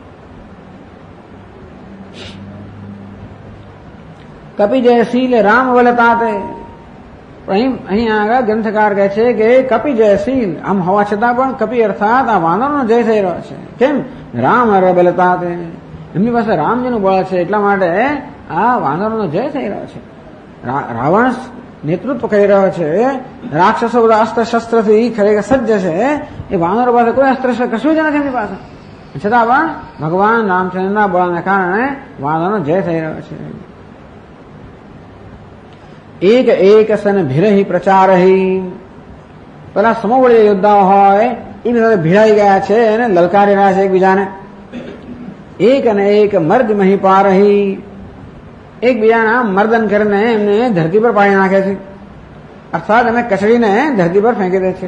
કપિ જયશીલ રામ વલતાતે. અહીં આગળ ગ્રંથકાર કહે છે કે કપિ જયશીલ આમ હોવા છતાં પણ કપિ અર્થાત આ વાનરનો જય થઈ રહ્યો છે. કેમ? રામ બલતાતે. એમની પાસે રામજીનું બળ છે એટલા માટે આ વાનરનો જય થઈ રહ્યો છે. રાવણ નેતૃત્વ કરી રહ્યો છે. રાક્ષસો બધા અસ્ત્ર શસ્ત્રથી ખરેખર સજ્જ છે. એ વાનરો પાસે કોઈ અસ્ત્ર કશું જ નથી એમની પાસે, છતાં પણ ભગવાન રામચંદ્રના બળને કારણે વાનરનો જય થઈ રહ્યો છે. એક એક સન ભીરહી પ્રચારહી. પેલા સમોવડીય યોદ્ધાઓ હોય એ બધા ભીડાઈ ગયા છે અને લલકારી રહ્યા છે એકબીજાને. એક અને એક મર્દ મહી પારહી. એકબીજાના મર્દન કરીને એમને ધરતી પર પાડી નાખે છે, અર્થાત એમને કચડીને ધરતી પર ફેંકી દે છે.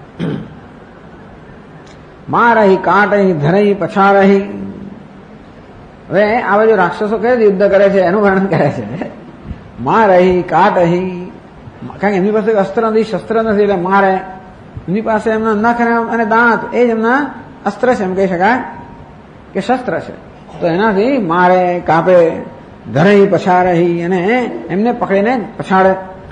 મારહી કાટહી ધરહી પછારહી. હવે આ બાજુ રાક્ષસો કઈ રીતે યુદ્ધ કરે છે એનું વર્ણન કરે છે. મારહી કાટહી, કારણ કે એમની પાસે અસ્ત્ર નથી, શસ્ત્ર નથી એટલે મારે. એમની પાસે એમના નખ અને દાંત એ જ એમના અસ્ત્ર છે, એમ કહી શકાય કે શસ્ત્ર છે. તો એનાથી મારે, કાપે. ધરહી પછારહી, અને એમને પકડીને પછાડે.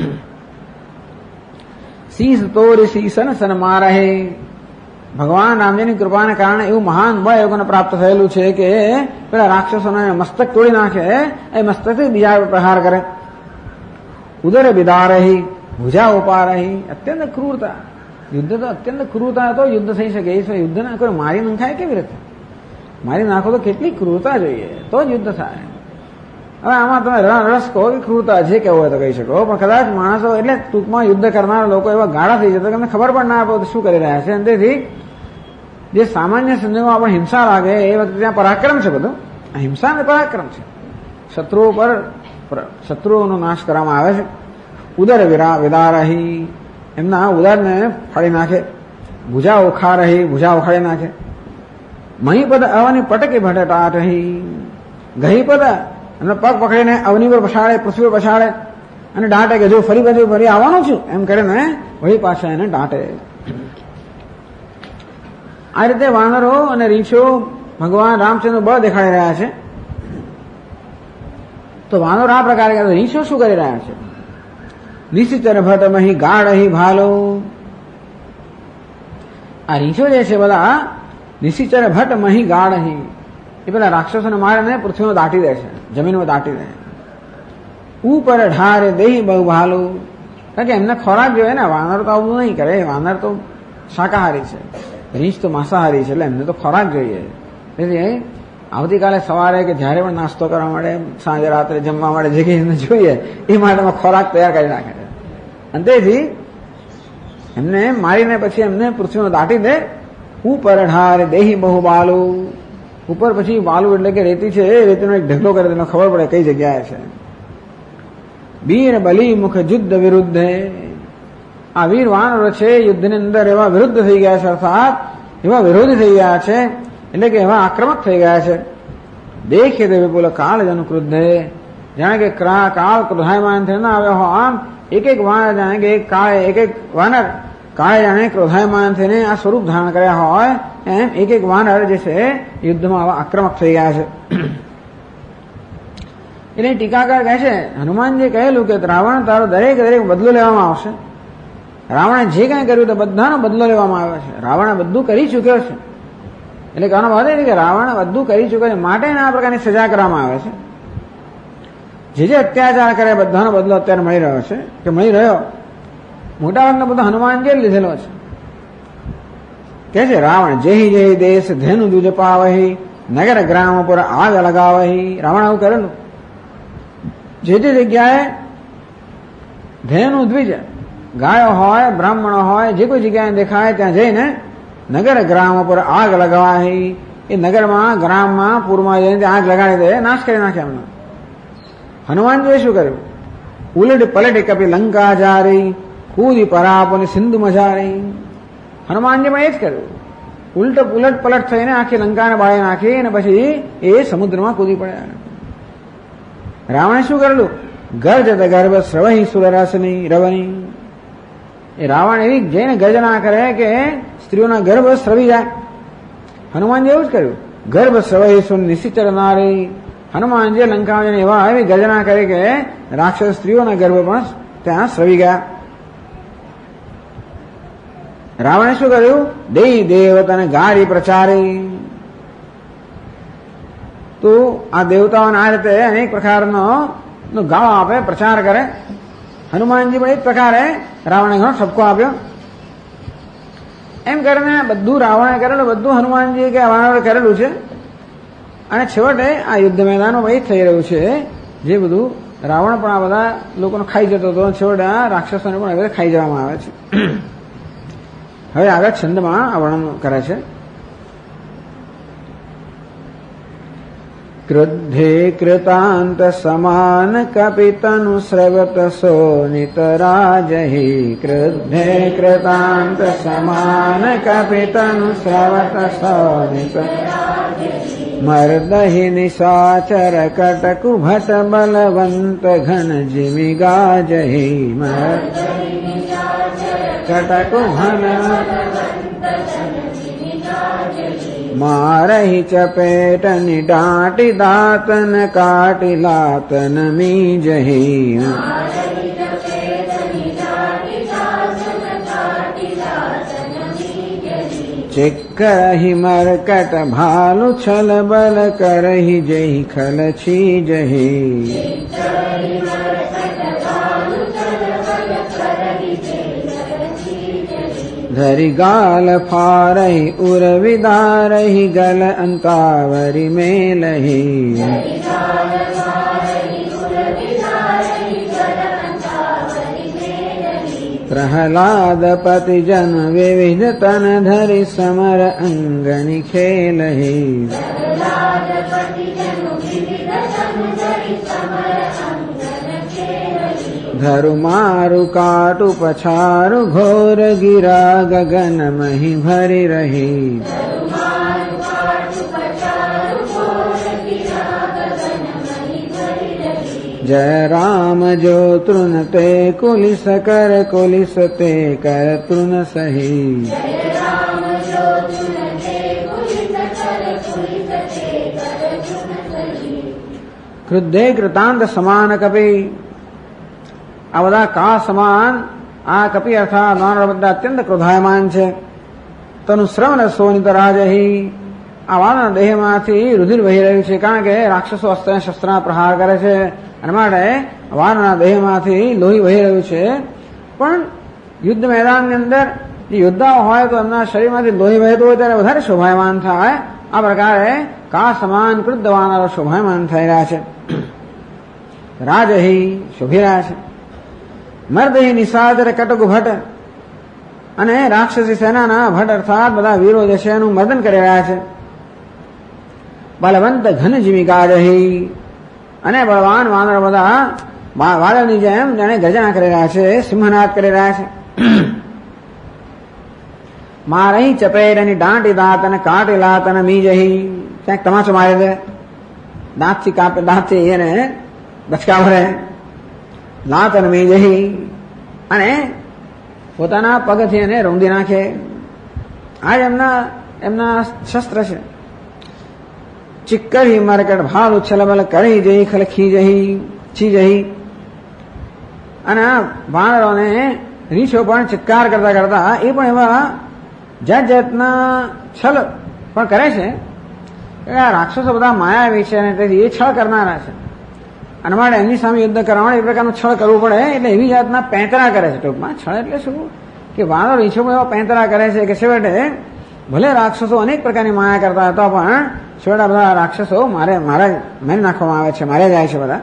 શીસ તોરી શીસન સન મારહે. ભગવાન રામજીની કૃપાને કારણે એવું મહાન બળ એ લોકોને પ્રાપ્ત થયેલું છે કે પેલા રાક્ષસોને મસ્તક તોડી નાખે, એ મસ્તકથી બીજા પ્રહાર કરે. ઉદર બિદારહી, ભુજા ઉપારહી. અત્યંત ક્રૂરતા, યુદ્ધ તો અત્યંત ક્રૂરતા તો યુદ્ધ થઈ શકે. એ યુદ્ધને કોઈ મારી નખાય કેવી રીતે? મારી નાખો તો કેટલી ક્રૂરતા જોઈએ તો જ યુદ્ધ થાય. હવે આમાં તમે રસ કહો કે ક્રૂરતા જે કહેવું હોય તો કહી શકો, પણ કદાચ માણસો એટલે ટૂંકમાં યુદ્ધ કરનારા લોકો એવા ગાળા થઈ જતા કે એમને ખબર પણ ના આપે શું કરી રહ્યા છે. અને તેથી જે સામાન્ય સંજોગોમાં આપણે હિંસા લાગે એ વખતે ત્યાં પરાક્રમ છે બધું. આ હિંસા અને પરાક્રમ છે. શત્રુઓ પર શત્રુઓનો નાશ કરવામાં આવે છે. ઉદર વિદારહી, એમના ઉદરને ફાડી નાખે. ભુજા ઉખારહી, ભુજા ઉખાડી નાખે. મહીપદ અવની પટકી ભટટાટ ગહીપદ અને પગ પકડીને અવની પર પછાડે, પૃથ્વી પર પછાડે અને દાંટે કે જો ફરી આવવાનું છું એમ કરીને વળી પાછા એને દાંટે. આ રીતે વાનરો અને રીંછો ભગવાન રામચંદ્ર બળ દેખાડી રહ્યા છે. તો વાનર આ પ્રકારે રીંછો શું કરી રહ્યા છે? નિશ્ચર ભટ્ટ મહી ગાઢ અહીં ભાલો. આ રીંછો જે છે બધા નિશ્ચર ભટ્ટ મહી ગાઢ અહીં, એ પેલા રાક્ષસોને મારીને પૃથ્વીમાં દાટી દે છે, જમીનમાં દાટી દે. ઉપર ઢારે દેહી બહુ ભાલો, કારણ કે એમને ખોરાક જોઈએ ને. વાનર તો આવું નહીં કરે, વાનર તો શાકાહારી છે, રીંછ તો માંસાહારી છે, એટલે એમને તો ખોરાક જોઈએ. એટલે આવતીકાલે સવારે કે જયારે પણ નાસ્તો કરવા માટે, સાંજે રાત્રે જમવા માટે જે કંઈ એમને જોઈએ એ માટે ખોરાક તૈયાર કરી નાખે છે. અને તેથી એમને મારીને પછી એમને પૃથ્વીમાં દાટી દે. ઉપર ઢારે દેહી બહુ બાલુ, ઉપર પછી બાલુ એટલે કે રેતી છે, એ રેતીનો એક ઢગલો કરે તેને ખબર પડે કઈ જગ્યાએ છે. વીર બલી મુખ યુદ્ધ વિરુદ્ધ, આ વીર વાનરો છે યુદ્ધની અંદર એવા વિરુદ્ધ થઈ ગયા છે, અર્થાત એવા વિરોધી થઈ ગયા છે, એટલે કે એવા આક્રમક થઈ ગયા છે. દેખે તે વિપુલ કાળ જન ક્રુદ્ધ, જાણે કે કાળ ક્રોધાયમાન થઈને આવ્યો હો, આમ એક એક વાનર જાણે કે એક વાનર કાળે જાણે ક્રોધાયમાન થઈને આ સ્વરૂપ ધારણ કર્યા હોય, એમ એક વાનર જે છે યુદ્ધમાં આવા આક્રમક થઈ ગયા છે. એટલે ટીકાકાર કહે છે, હનુમાનજી કહેલું કે રાવણ તારો દરેક બદલો લેવામાં આવશે. રાવણે જે કંઈ કર્યું તો બધાનો બદલો લેવામાં આવ્યો છે. રાવણે બધું કરી ચૂક્યો છે. એટલે કહેવાનો ભાવ એ કે રાવણે બધું કરી ચૂક્યો છે, માટે આ પ્રકારની સજા કરવામાં આવે છે. જે અત્યાચાર કરે બધાનો બદલો અત્યારે મળી રહ્યો છે, કે મળી રહ્યો. મોટાભાગનો બધો હનુમાનજી લીધેલો છે. કે છે રાવણ જેહી દેશ ધેનુ દૂજ પાવહી, નગર ગ્રામ પર આગ લગાવહી. રાવણ આવું કરેલું. જે જગ્યાએ ધેનુ દ્વિજ ગાયો હોય, બ્રાહ્મણો હોય, જે કોઈ જગ્યાએ દેખાય ત્યાં જઈને નગર ગ્રામ પર આગ લગાવાહી. એ નગરમાં, ગ્રામમાં, પૂરમાં જઈને આગ લગાડી દે, નાશ કરી નાખે એમનો. હનુમાનજીએ શું કર્યું? ઉલટ પલટી કપી લંકા જારી, કૂદી પરાપોની સિંધુ મજારી. હનુમાનજીમાં એ જ કર્યું. ઉલટ પલટ થઈને આખી લંકાને બાળી નાખી અને પછી એ સમુદ્રમાં કૂદી પડ્યા. રાવણે શું કરેલું? ગર્જત ગર્ભ સ્રવહી સુરરસની રવની. એ રાવણ એવી જઈને ગર્જના કરે કે સ્ત્રીઓના ગર્ભ સ્રવી જાય. હનુમાનજી એવું જ કર્યું. ગર્ભ સ્રવહી સુન નિશ્ચર નારી. હનુમાનજી લંકામાં એવા એવી ગર્જના કરી કે રાક્ષસ સ્ત્રીઓના ગર્ભ પણ ત્યાં સ્રવી ગયા. રાવણે શું કર્યું? દેવી દેવતાને ગારી પ્રચારી. તો આ દેવતાઓને આ રીતે અનેક પ્રકારનો ગાળો આપે, પ્રચાર કરે. હનુમાનજી પણ એ જ પ્રકારે રાવણે ઘણો ઠપકો આપ્યો. એમ કરીને બધું રાવણે કરેલું, બધું હનુમાનજી કે વાનરે કરેલું છે. અને છેવટે આ યુદ્ધ મેદાનમાં એ થઈ રહ્યું છે, જે બધું રાવણ પણ આ બધા લોકોને ખાઈ જતો હતો, છેવટે આ રાક્ષસોને પણ હવે ખાઈ જવામાં આવે છે. હવે આગળ છંદમાં આ વર્ણન કરે છે. ક્રુદ્ધે કૃતાંત સમાન કપિતનુ સ્રવત સોનિતરાજહી. ક્રુદ્ધે કૃતાંત સમાન કપિતનુ સ્રવત સોનિતરાજહી. મર્દહિ નિશાચર કટકુ ભટ બલવંત ઘન જીમિ ગાજહી. કટકુ ઘન મારહી ચપેટની ડાંટી દાતન કાટી લાતન મીજહી. ચિક્કરહી મરકટ ભાલુ છલ બલ કરહી જહી ખલછી જહી. ધરી ગાલ ફારહી ઉર વિદારહી ગલ અંતાવરી મેલહી. પ્રહલાદ પતિ જન વિવિધ તન ધરી સમર અંગની ખેલહી. ધરુ મારું કાટુ પછારુ ઘોર ગિરા ગગન મહી ભરી રહી. जय राम जो तृण ते कुलिस ते कर तृण सही। क्रुद्धे कृतांत समान कपि આ બધા કા સમાન આ કપી અર્થાત માનવ બધા અત્યંત ક્રોધાયમાન છે. તનું શ્રવણ સોનિત રાજહી આ વાનર દેહમાંથી રુધિર વહી રહ્યું છે, કારણ કે રાક્ષસો અસ્ત્ર શસ્ત્રના પ્રહાર કરે છે અને માટે વાનરના દેહમાંથી લોહી વહી રહ્યું છે. પણ યુદ્ધ મેદાનની અંદર જે યોદ્ધાઓ હોય તો એમના શરીરમાંથી લોહી વહેતું હોય ત્યારે વધારે શોભાયમાન થાય. આ પ્રકારે કા સમાન ક્રુદ્ધ વાનરો શોભાયમાન થઈ રહ્યા છે. રાજહી શોભી રહ્યા છે. મર્દહી નિષાદર કટક ભટ્ટ અને રાક્ષસી સેનાના ભટ્ટ અર્થાત બધા વીરો જે છે એનું મર્દન કરી રહ્યા છે. બલવંત ઘન જીવિકાજહી અને બળવાન વાનર બધા વાદળની જેમ જાણે ગર્જના કરી રહ્યા છે, સિંહનાદ કરી રહ્યા છે. મારહી ચપેરની દાંટી દાંત અને કાટી લાત અને મીજહી ક્યાંક તમાચો મારી દે, દાંતથી કાપે, દાંતથી એને બચકા ભરે. લાત અને મીજહી અને પોતાના પગથી એને રોંદી નાખે. આ એમના શસ્ત્ર છે. ચિક્કરી મરકટ ભાલ ઉછલબલ કરી જઈ ખલખી જહી છી જહી અને આ વાનરોને રીછો પણ ચિત્કાર કરતા કરતા એ પણ એવા જાત જાતના છલ પણ કરે છે. આ રાક્ષસો બધા માયાવી છે અને તેથી એ છળ કરનારા છે અને માટે એમની સામે યુદ્ધ કરવા માટે એ પ્રકારનું છળ કરવું પડે. એટલે એવી જાતના પેંતરા કરે છે. ટૂંકમાં છળ એટલે શું કે વાનર રીછોમાં એવા પેંતરા કરે છે કે છેવટે ભલે રાક્ષસો અનેક પ્રકારની માયા કરતા હતા પણ છેવટા બધા રાક્ષસો મારી નાખવામાં આવે છે, માર્યા જાય છે બધા.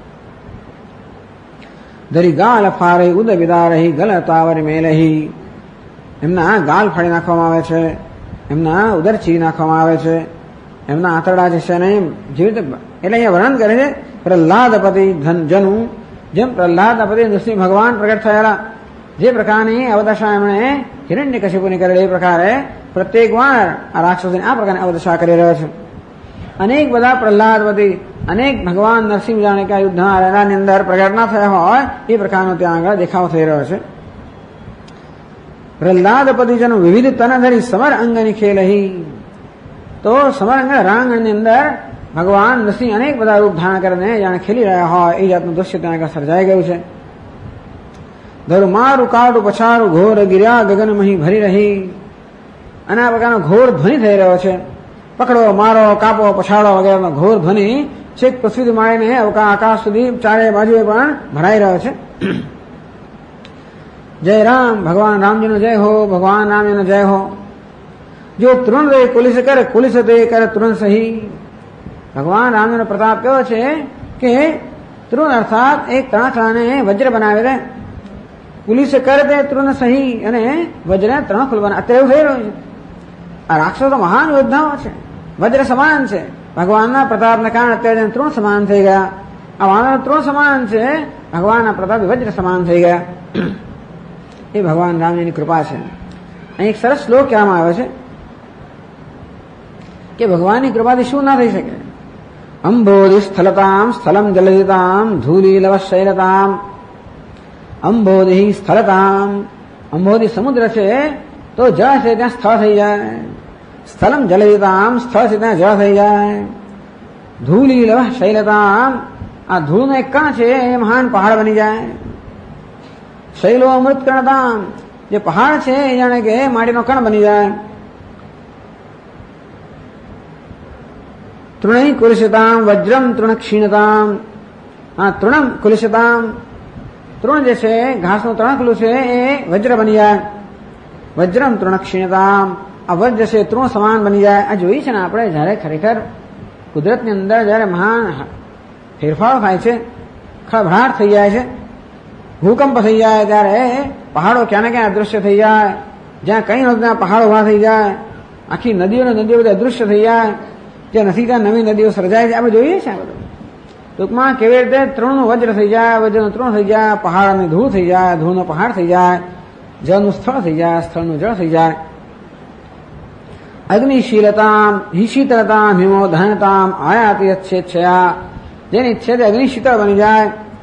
ધરી ગાલ ફારે ઉદ વિદારહી ગલ તાવર મેલહી એમના ગાલ ફાડી નાખવામાં આવે છે, એમના ઉદર ચીરી નાખવામાં આવે છે, એમના આંતરડા જે છે ને જેવી રીતે એટલે અહીંયા વર્ણન કરે છે. પ્રહલાદપતિ જનુ જેમ પ્રહલાદપતિ નૃસિંહ ભગવાન પ્રગટ થયેલા જે પ્રકારની અવદશા એમણે હિરણ્યકશિપુની કરેલી એ પ્રકારે પ્રત્યેક વાર આ રાક્ષસોની આ પ્રકારની અવદશા કરી રહ્યો છે. અનેક બધા પ્રહલાદપતિ અનેક ભગવાન નરસિંહ જાણે કે યુદ્ધના અરેનાની અંદર પ્રગટ ના થયા હોય એ પ્રકારનો ત્યાં આગળ દેખાવ થઈ રહ્યો છે. પ્રહલાદપતિ જનુ વિવિધ તનધરી સમર અંગની ખેલહી તો સમર અંગ રાંગણની અંદર ભગવાન નરસિંહ અનેક બધા રૂપ ધારણ કરીને જાણે ખેલી રહ્યા હોય એ જાતનું દૃશ્ય ત્યાં આગળ સર્જાઈ ગયું છે. ધરું મારું કાઢું પછાડું ઘોર ગિર્યા ગગનમહી ભરી રહી અને આ પ્રકારનો ઘોર ધ્વનિ થઈ રહ્યો છે. પકડો, મારો, કાપો, પછાડો વગેરેનો ઘોર ધ્વનિ છેક પૃથ્વીથી માંડીને આકાશ સુધી ચારે બાજુએ પણ ભરાઈ રહ્યો છે. જય રામ, ભગવાન રામજીનો જય હો, ભગવાન રામજીનો જય હો. જો તૃણ રે કુલિસ તે કરે તૃણ સહી. ભગવાન રામજીનો પ્રતાપ કેવો છે કે તૃણ અર્થાત એક તણાખલાને વજ્ર બનાવે દે, કુલિસ કરે તે તૃણ સહી અને વજ્રને તણખલું બનાવે. અત્યારે એવું થઈ રહ્યું છે. આ રાક્ષસો તો મહાન યોદ્ધાઓ છે, વજ્ર સમાન છે. ભગવાનના પ્રતાપને કારણે અત્યારે તૃણ સમાન થઈ ગયા. આ વાનર તૃણ સમાન છે, ભગવાનના પ્રતાપ વજ્ર સમાન થઈ ગયા. એ ભગવાન રામજીની કૃપા છે. અહીં એક સરસ શ્લોક કહેવામાં આવે છે કે ભગવાનની કૃપાથી શું ના થઈ શકે. અંબોધિ સ્થલતામ સ્થલમ જલધિતામ ધૂલીલવ શૈલતામ. અંબોધિ સ્થલતામ, અંબોધિ સમુદ્ર છે તો જળ છે ત્યાં સ્થળ થઈ જાય. સ્થલમ જલધિતામ, સ્થળ છે ત્યાં જળ થઈ જાય. ધૂલીલવ શૈલતામ, આ ધૂળનો એક કણ છે એ મહાન પહાડ બની જાય. શૈલો અમૃત કર્ણતામ, જે પહાડ છે એ જાણે કે માટીનો કણ બની જાય. તૃણૈ કુલિશતામ વજ્રમ તૃણ ક્ષીણતામ. આ તૃણમ કુલિશતામ, તૃણ જે છે ઘાસનું તણખલું છે એ વજ્ર બની જાય. વજ્રમ તૃણ ક્ષીણતામ, આ વજ્ર છે તૃણ સમાન બની જાય. આ જોઈ છે ને આપણે જયારે ખરેખર કુદરતની અંદર જયારે મહાન ફેરફારો થાય છે, ખળભળાટ થઈ જાય છે, ભૂકંપ થઈ જાય ત્યારે પહાડો ક્યાં ને ક્યાં અદૃશ્ય થઈ જાય. જ્યાં કઈ નહોતું ત્યાં પહાડો ઉભા થઈ જાય. આખી નદીઓ બધી અદૃશ્ય થઈ જાય. જ્યાં નથી ત્યાં નવી નદીઓ સર્જાય છે. આપણે જોઈએ છે આ બધું. ટૂંકમાં કેવી રીતે તૃણનું વજ્ર થઈ જાય, વજ્રનું તૃણ થઈ જાય, પહાડની ધૂળ થઈ જાય, ધૂળનો પહાડ થઈ જાય, જળનું સ્થળ થઈ જાય, સ્થળનું જળ થઈ જાય. અગ્નિશીલતામ હિ શીતળતામ હિમોદહનતામ આયાતિ યચ્છેચ્છયા, જેની ઈચ્છે અગ્નિ શીતળ બની જાય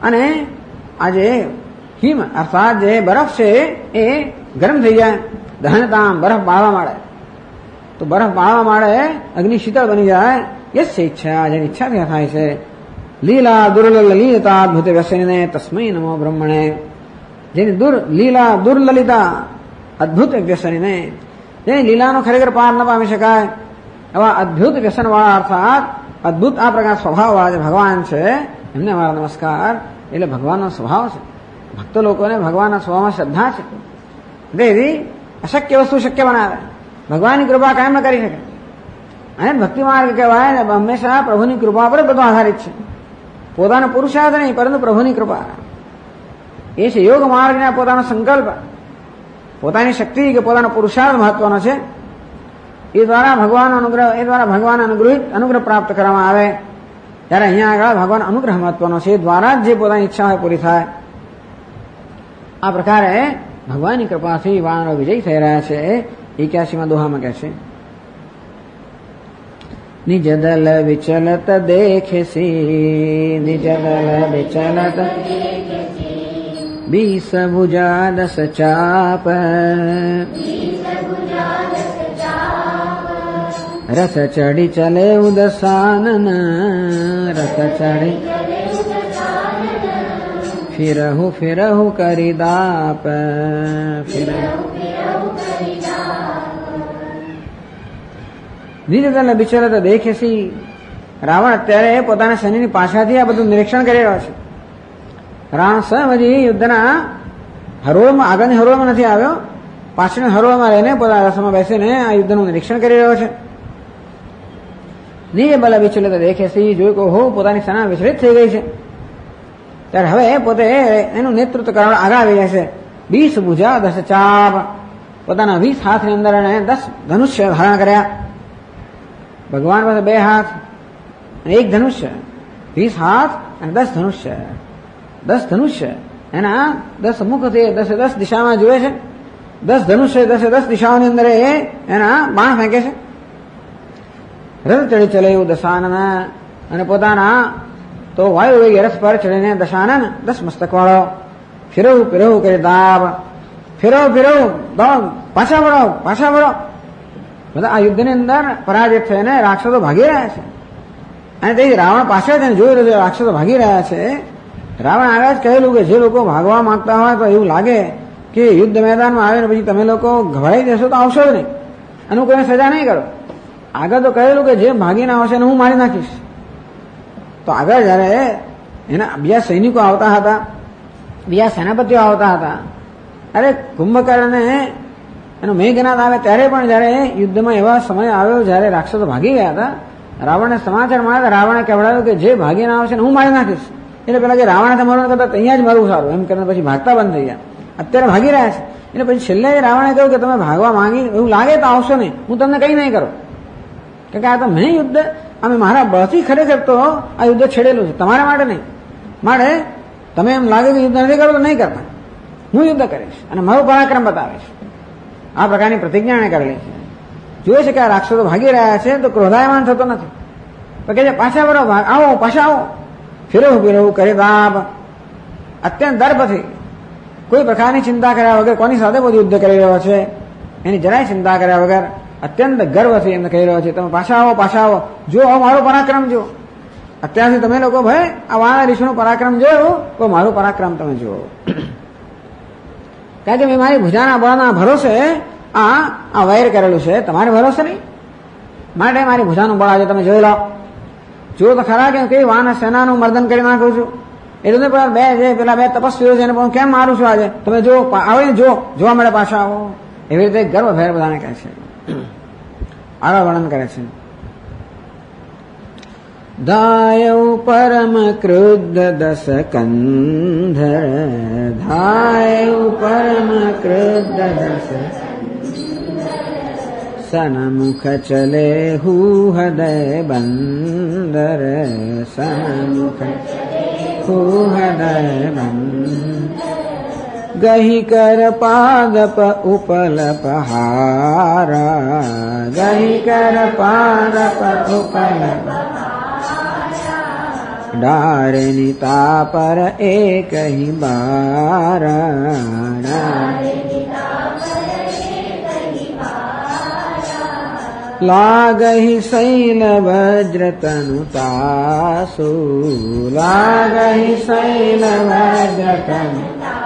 અને આ જે હિમ અર્થાત જે બરફ છે એ ગરમ થઈ જાય, દહનતામ બરફ બાળવા માંડે, તો બરફ બાળવા માંડે, અગ્નિ શીતળ બની જાય. યસ્ય ઈચ્છા, જેની ઈચ્છાથી થાય છે. લીલા દુર્લલિતા અદ્ભુત વ્યસનીને તસ્મૈ નમો બ્રહ્મણે, જેની લીલા દુર્લલિતા અદ્ભુત વ્યસનીને, જેની લીલાનો ખરેખર પાર ન પામી શકાય એવા અદ્ભુત વ્યસન વાળા અર્થાત અદ્ભુત આ પ્રકાર સ્વભાવ વાળા જે ભગવાન છે એમને અમારા નમસ્કાર. એટલે ભગવાનનો સ્વભાવ છે, ભક્ત લોકોને ભગવાનના સ્વભાવમાં શ્રદ્ધા છે. તેથી અશક્ય વસ્તુ શક્ય બનાવે, ભગવાનની કૃપા કાયમ ન કરી શકે. અને ભક્તિ માર્ગ કહેવાય ને હંમેશા પ્રભુની કૃપા પર બધું આધારિત છે. પોતાનો પુરુષાર્થ નહીં પરંતુ પ્રભુની કૃપા. એ છે યોગ માર્ગને પોતાનો સંકલ્પ, પોતાની શક્તિ કે પોતાનો પુરુષાર્થ મહત્વનો છે. એ દ્વારા ભગવાનનો અનુગ્રહ, એ દ્વારા ભગવાન અનુગ્રહ પ્રાપ્ત કરવામાં આવે. ત્યારે અહીંયા આગળ ભગવાન અનુગ્રહ મહત્વનો છે, એ દ્વારા જ જે પોતાની ઈચ્છા હોય પૂરી થાય. આ પ્રકારે ભગવાનની કૃપાથી વાનરો વિજય થઈ રહ્યા છે. 81માં દોહામાં કહે છે, નિજ દલ વિચલત દેખસી, નિજ દલ વિચલત બીસ ભુજા દસ ચાપ, રસ ચડી ચલે ઉદસાનન, રસ ચડી ફિરહુ ફિરહુ કરી દાપ, નિજ દલ વિચલત દેખસી. રાવણ અત્યારે પોતાના સૈન્યની પાછળથી આ બધું નિરીક્ષણ કરી રહ્યો છે. રાવણ સ્વયં હજી યુદ્ધના હરોળમાં, આગળની હરોળમાં નથી આવ્યો, પાછળની હરોળમાં રહીને પોતાના રસમાં બેસીને આ યુદ્ધનું નિરીક્ષણ કરી રહ્યો છે. નિજ બલ વિચલિત દેખેસી, જોઈ કહો પોતાની સેના વિચલિત થઈ ગઈ છે. ત્યારે હવે પોતે એનું નેતૃત્વ કરવા આગળ આવી જાય છે. 20 ભુજા 10 ચાપ, પોતાના 20 હાથની અંદર એને 10 ધનુષ્ય ધારણ કર્યા. ભગવાન પાસે 2 હાથ અને 1 ધનુષ્ય, 20 હાથ અને 10 ધનુષ્ય. 10 ધનુષ્ય એના 10 મુખથી 10 દિશામાં જુએ છે. 10 ધનુષ્ય 10 દિશાઓની અંદર એના બાણ ફેંકે છે. રથ ચડી ચલે એવું દશાનન, અને પોતાના તો વાયુ વેગે રથ પર ચડીને દશાનન 10 મસ્તક વાળો, ફિરવું ફિરવું કરી દાબ, ફિરવ ફિરવ દોડ, પાછા વળો પાછા વળો. બધા આ યુદ્ધની અંદર પરાજિત થઈને રાક્ષસો ભાગી રહ્યા છે. અને તેથી રાવણ પાછળ થઈને જોઈ રહ્યો છે રાક્ષસો ભાગી રહ્યા છે. રાવણ આગળ જ કહેલું કે જે લોકો ભાગવા માંગતા હોય તો એવું લાગે કે યુદ્ધ મેદાનમાં આવે ને પછી તમે લોકો ગભરાઈ જશો તો આવશો જ નહીં, અને હું કોઈને સજા નહીં કરો. આગળ તો કહેલું કે જે ભાગીને આવશે ને હું મારી નાખીશ. તો આગળ જયારે એના બીજા સૈનિકો આવતા હતા, બીજા સેનાપતિઓ આવતા હતા, અરે કુંભકર્ણને એનો મેઘનાદ આવે ત્યારે પણ જયારે યુદ્ધમાં એવા સમય આવ્યો જયારે રાક્ષસો ભાગી ગયા હતા, રાવણને સમાચાર મળ્યા, રાવણે કહેવડાવ્યું કે જે ભાગીને આવશે ને હું મારી નાખીશ. એટલે પેલા કે રાવણે મરવાનું કરતા અહીંયા જ મરવું સારું એમ કરીને પછી ભાગતા બંધ થઈ ગયા. અત્યારે ભાગી રહ્યા છે. એટલે પછી છેલ્લે રાવણે કહ્યું કે તમે ભાગવા માંગી એવું લાગે તો આવશો નહીં, હું તમને કઈ નહીં કરું. કે આ તો મેં યુદ્ધ અમે મારા બળથી ખરેખર તો આ યુદ્ધ છેડેલું છે, તમારા માટે નહીં. માટે તમે એમ લાગે કે યુદ્ધ નથી કરો તો નહીં કરતા, હું યુદ્ધ કરીશ અને મારું પરાક્રમ બતાવીશ. આ પ્રકારની પ્રતિજ્ઞા એને કરેલી છે. જોયે છે કે આ રાક્ષસો ભાગી રહ્યા છે તો ક્રોધાયમાન થતો નથી. તો કે પાછા વળો, આવો પાછા આવો, ફિરવું ફિરવું કરી દાબ. અત્યંત દર્પથી કોઈ પ્રકારની ચિંતા કર્યા વગર કોની સાથે બધું યુદ્ધ કરી રહ્યો છે એની જરાય ચિંતા કર્યા વગર અત્યંત ગર્વથી એમને કહી રહ્યો છે તમે પાછા આવો પાછા આવો, જો મારો પરાક્રમ જો. અત્યારથી તમે લોકો ભાઈ આ વાના ઋષિનું પરાક્રમ જોયું તો મારું પરાક્રમ તમે જુઓ. કારણ કે મેં મારી ભુજાના બળના ભરોસે આ વૈર કરેલું છે, તમારે ભરોસે નહીં. માટે મારી ભુજાનું બળ આજે તમે જોઈ લો. જુઓ તો ખરા કે કઈ વાન સેનાનું મર્દન કરી નાખું છું. એટલે પેલા બે તપસ્વીઓ છે એને પણ કેમ મારું છું આજે તમે જો આવે જોવા મળે પાછા આવો. એવી રીતે ગર્વ ભેર બધાને કહે છે. આગળ વર્ણન કરે છે. દાયૌ પરમ ક્રુદ્ધ દસ કંધર, ધાયૌ પરમ ક્રુદ્ધ દસ સનમુખ ચલે હું હૃદય બંદર, સનમુખ હું હૃદય બંદર. ગહી કર પાદપ ઉપલપ હારા, ગહી કર પાદપ ઉપલપ डारेनी तापर एक ही बारा लागहि शैल वज्र तनु तासु लागहि शैल वज्र तनु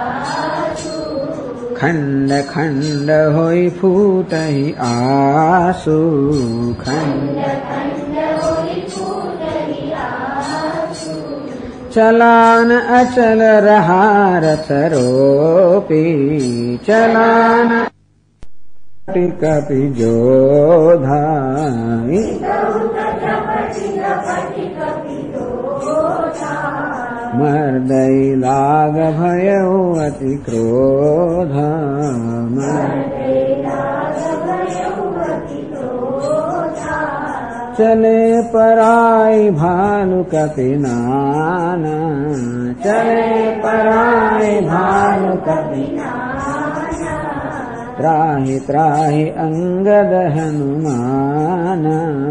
खंड खंड होई फूटहि आसु खंड चलान अचल रहा रथ रोपी चलान कपि जोधा मर्दई लाग भयउ अति क्रोध चले पराई भालु कपि नाना चले पराई भालु कपि त्राहि त्राहि अंगद हनुमान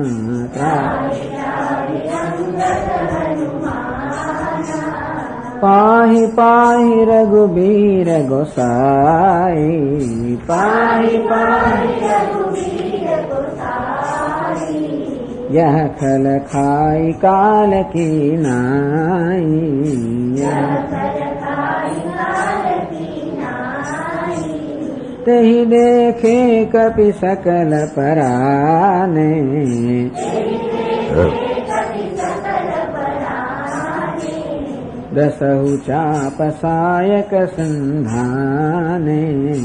पाहि पाहि रघुबीर गोसाई पाहि पाहि रघुबीर गोसाई यह खल खाई काल की नाई तहि देखे कपि सकल पराने दसहु चाप सायक संधाने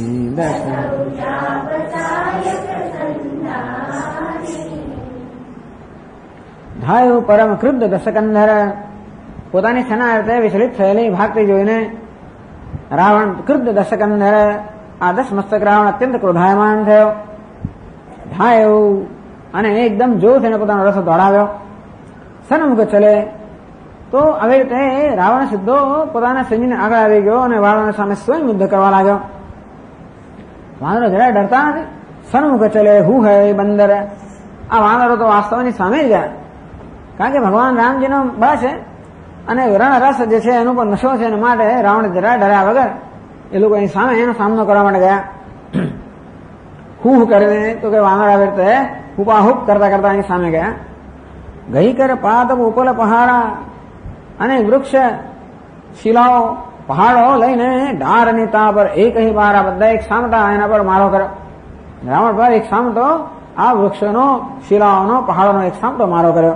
धायु परम क्रुद्ध दशकंधर પોતાની સેના અર્થે વિચલિત થયેલી ભાગતી જોઈને રાવણ ક્રુદ્ધ દશકંધર આ 10 મસ્તક રાવણ અત્યંત ક્રોધાયમાન થયો ધાયો અને એકદમ જોર થઈને પોતાનો રથ દોડાવ્યો સન્મુખ ચલે તો હવે તે રાવણ સીધો પોતાના સૈન્યને આગળ આવી ગયો અને વાનરો સામે સ્વયં યુદ્ધ કરવા લાગ્યો વાનરો જરા ડરતા નથી સન્મુખ ચલે હું હે બંદર આ વાનરો તો વાસ્તવની સામે જ ગયા કારણ કે ભગવાન રામજીનો બળ છે અને રણ રસ જે છે એનો પણ નશો છે એના માટે રાવણ જરા ડર્યા વગર એ લોકો એની સામે એનો સામનો કરવા માટે ગયા હું કરીને તો કે વાનર આવી રીતે હુપાહુપ કરતા કરતા એની સામે ગયા ગઈ કર પાત ઉપલ પહાડા અને વૃક્ષ શિલાઓ પહાડો લઈને ડારની તા પર એક ही બારા બધા એક સામટા એના પર મારો કર્યો રાવણ પર એક સામટો આ વૃક્ષોનો શિલાઓનો પહાડોનો એક સામટો મારો કર્યો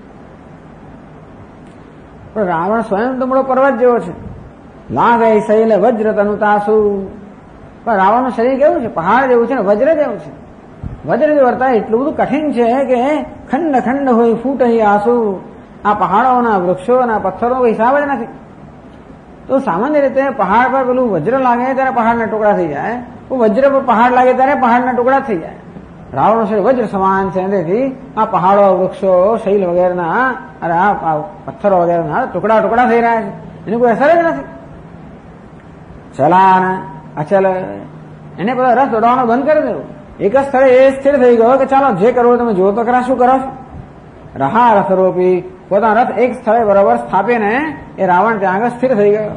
પણ રાવણ સ્વયં તો મોટો પર્વત જેવો છે લાગે શૈલ વજ્ર તનુતાસુ પણ રાવણનું શરીર કેવું છે પહાડ જેવું છે ને વજ્ર જેવું છે વજ્ર જે વર્તાય એટલું બધું કઠિન છે કે ખંડ ખંડ હોય ફૂટ અહીં આંસુ આ પહાડોના વૃક્ષોના પથ્થરો હિસાબ જ નથી તો સામાન્ય રીતે પહાડ પર પેલું વજ્ર લાગે ત્યારે પહાડના ટુકડા થઈ જાય વજ્ર પર પહાડ લાગે ત્યારે પહાડના ટુકડા થઈ જાય રાવણનું શરીર વજ્ર સમાન છે તેથી આ પહાડો વૃક્ષો શૈલ વગેરેના અરે આ પથ્થરો વગેરેના ટુકડા ટુકડા થઈ રહ્યા છે એની કોઈ અસર જ નથી ચલાન અચલ એને બધા રથ દોડાવવાનો બંધ કરી દેવું એક જ સ્થળે એ સ્થિર થઈ ગયો કે ચાલો જે કરવું તમે જો તો ખરા શું કરો છો રહા રથરોપી પોતાનો રથ એક સ્થળે બરોબર સ્થાપીને એ રાવણ ત્યાં આગળ સ્થિર થઈ ગયો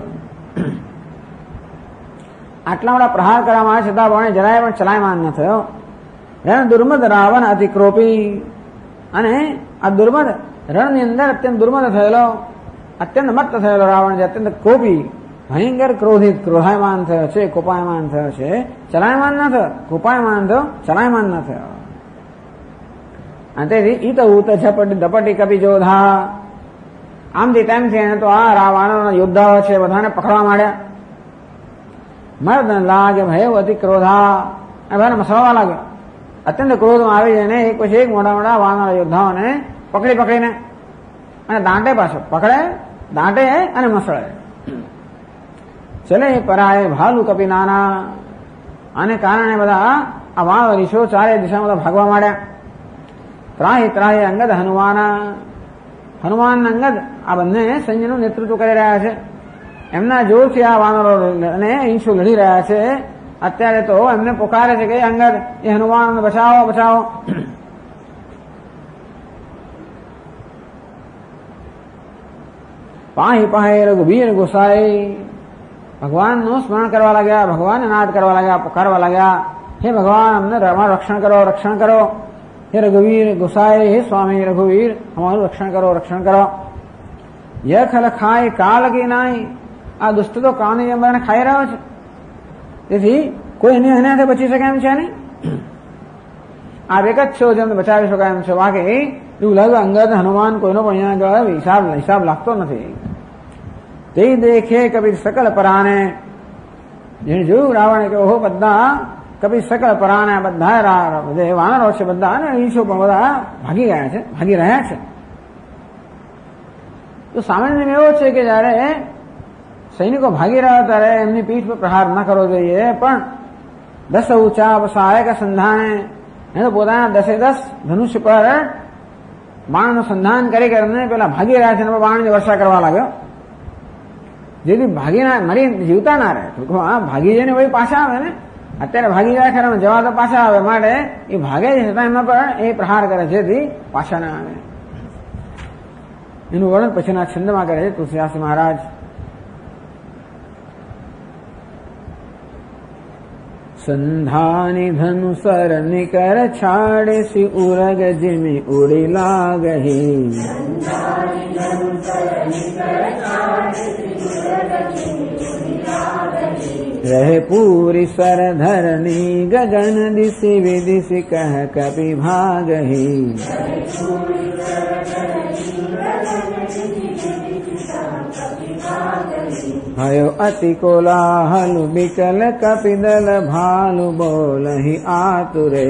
આટલા મોટા પ્રહાર કરવામાં આવે છતાં પણ જરાય પણ ચલાયમાન ન થયો રણ દુર્મદ રાવણ અતિ ક્રોપી અને આ દુર્મદ રણની અંદર અત્યંત દુર્મદ થયેલો અત્યંત મત્ત થયેલો રાવણ જે અત્યંત ક્રોપી ભયંકર ક્રોધિત ક્રોધાયમાન થયો છે કોપાયમાન થયો છે ચલાયમાન ન થયો કોપાયમાન થયો ચલાયમાન ન થયો અને તેથી ઈત ઉત ઝપટી દપટી કપી જોધા આમથી તેમથી એને તો આ રાવણના યોદ્ધાઓ છે બધાને પકડવા માંડ્યા મર્દ લાગે ભય અતિ ક્રોધા બધાને મસળવા લાગ્યો અત્યંત ક્રોધમાં આવી જઈને એક પછી એક મોટા મોટા વાનર યોદ્ધાઓને પકડી પકડીને અને દાંટે પાછો પકડે દાંટે અને મસળે ચલે પરાય ભાલુ કપી નાના આને કારણે બધા આ વાનર રીછો ચારે દિશામાં બધા ભાગવા માંડ્યા ત્રાહી ત્રાહી અંગદ હનુમાન અંગદ આ બંને સૈન્યનું નેતૃત્વ કરી રહ્યા છે એમના જોરથી આ વાનરો અને ઈંછો લડી રહ્યા છે અત્યારે તો એમને પોકારે છે કે અંગદ એ હનુમાન બચાવો બચાવો પાહી પાહી રઘુવીર ગોસાઈ, ભગવાનનું સ્મરણ કરવા લાગ્યા, ભગવાનને નાદ કરવા લાગ્યા, પુકારવા લાગ્યા, હે ભગવાન અમને અમારું રક્ષણ કરો, રક્ષણ કરો, હે રઘુવીર ગોસાઈ, હે સ્વામી રઘુવીર અમારું રક્ષણ કરો, રક્ષણ કરો. યખ ખાય કાલ કી નાય, આ દુષ્ટ તો કાળની જેમ બધાને ખાઈ રહ્યો છે, તેથી કોઈ એનાથી બચી શકે એમ છે નહીં. આપ એક જ છો જેમને બચાવી શકાય એમ છે. બાકી એવું લાગે અંગદ હનુમાન કોઈનો પણ અહીંયા હિસાબ લાગતો નથી. તે દેખે કબીર સકલ પરાને, જેને જોયું રાવણે કે ઓહો બધા કબીર સકલ પરાને, બધા જે વાનરો છે બધા અને રીછો પણ બધા ભાગી ગયા છે, ભાગી રહ્યા છે. તો સામાન્ય એવો છે કે જયારે સૈનિકો ભાગી રહ્યા ત્યારે એમની પીઠ પર પ્રહાર ન કરવો જોઈએ, પણ 10 ઊંચા સહાયક સંધાને એ તો પોતાના 10 ધનુષ્ય પર બાણનું સંધાન કરી કરીને પેલા ભાગી રહ્યા છે, બાણની વર્ષા કરવા લાગ્યો, જેથી ભાગી ના મરી જીવતા ના રહે. ભાગી જઈને વળી પાછા આવે ને, અત્યારે ભાગી જાય ખરા જવા તો પાછા આવે, માટે એ ભાગે છે છતાં એમના પર એ પ્રહાર કરે છે, જેથી પાછા ના આવે. એનું વર્ણન પછીના છંદમાં કરે છે તુલસીદાસ મહારાજ. સંધાની ધનુસર નિકર છાડેસી ઉરગ જીમી ઉડી લાગહી, રહે પૂરી સર ધરની ગગન દિશી વિદિશી કહ કપી ભાગહી. ભયો અતિ કોલાહલ બિકલ કપિદલ ભાલુ બોલહી આતુરે,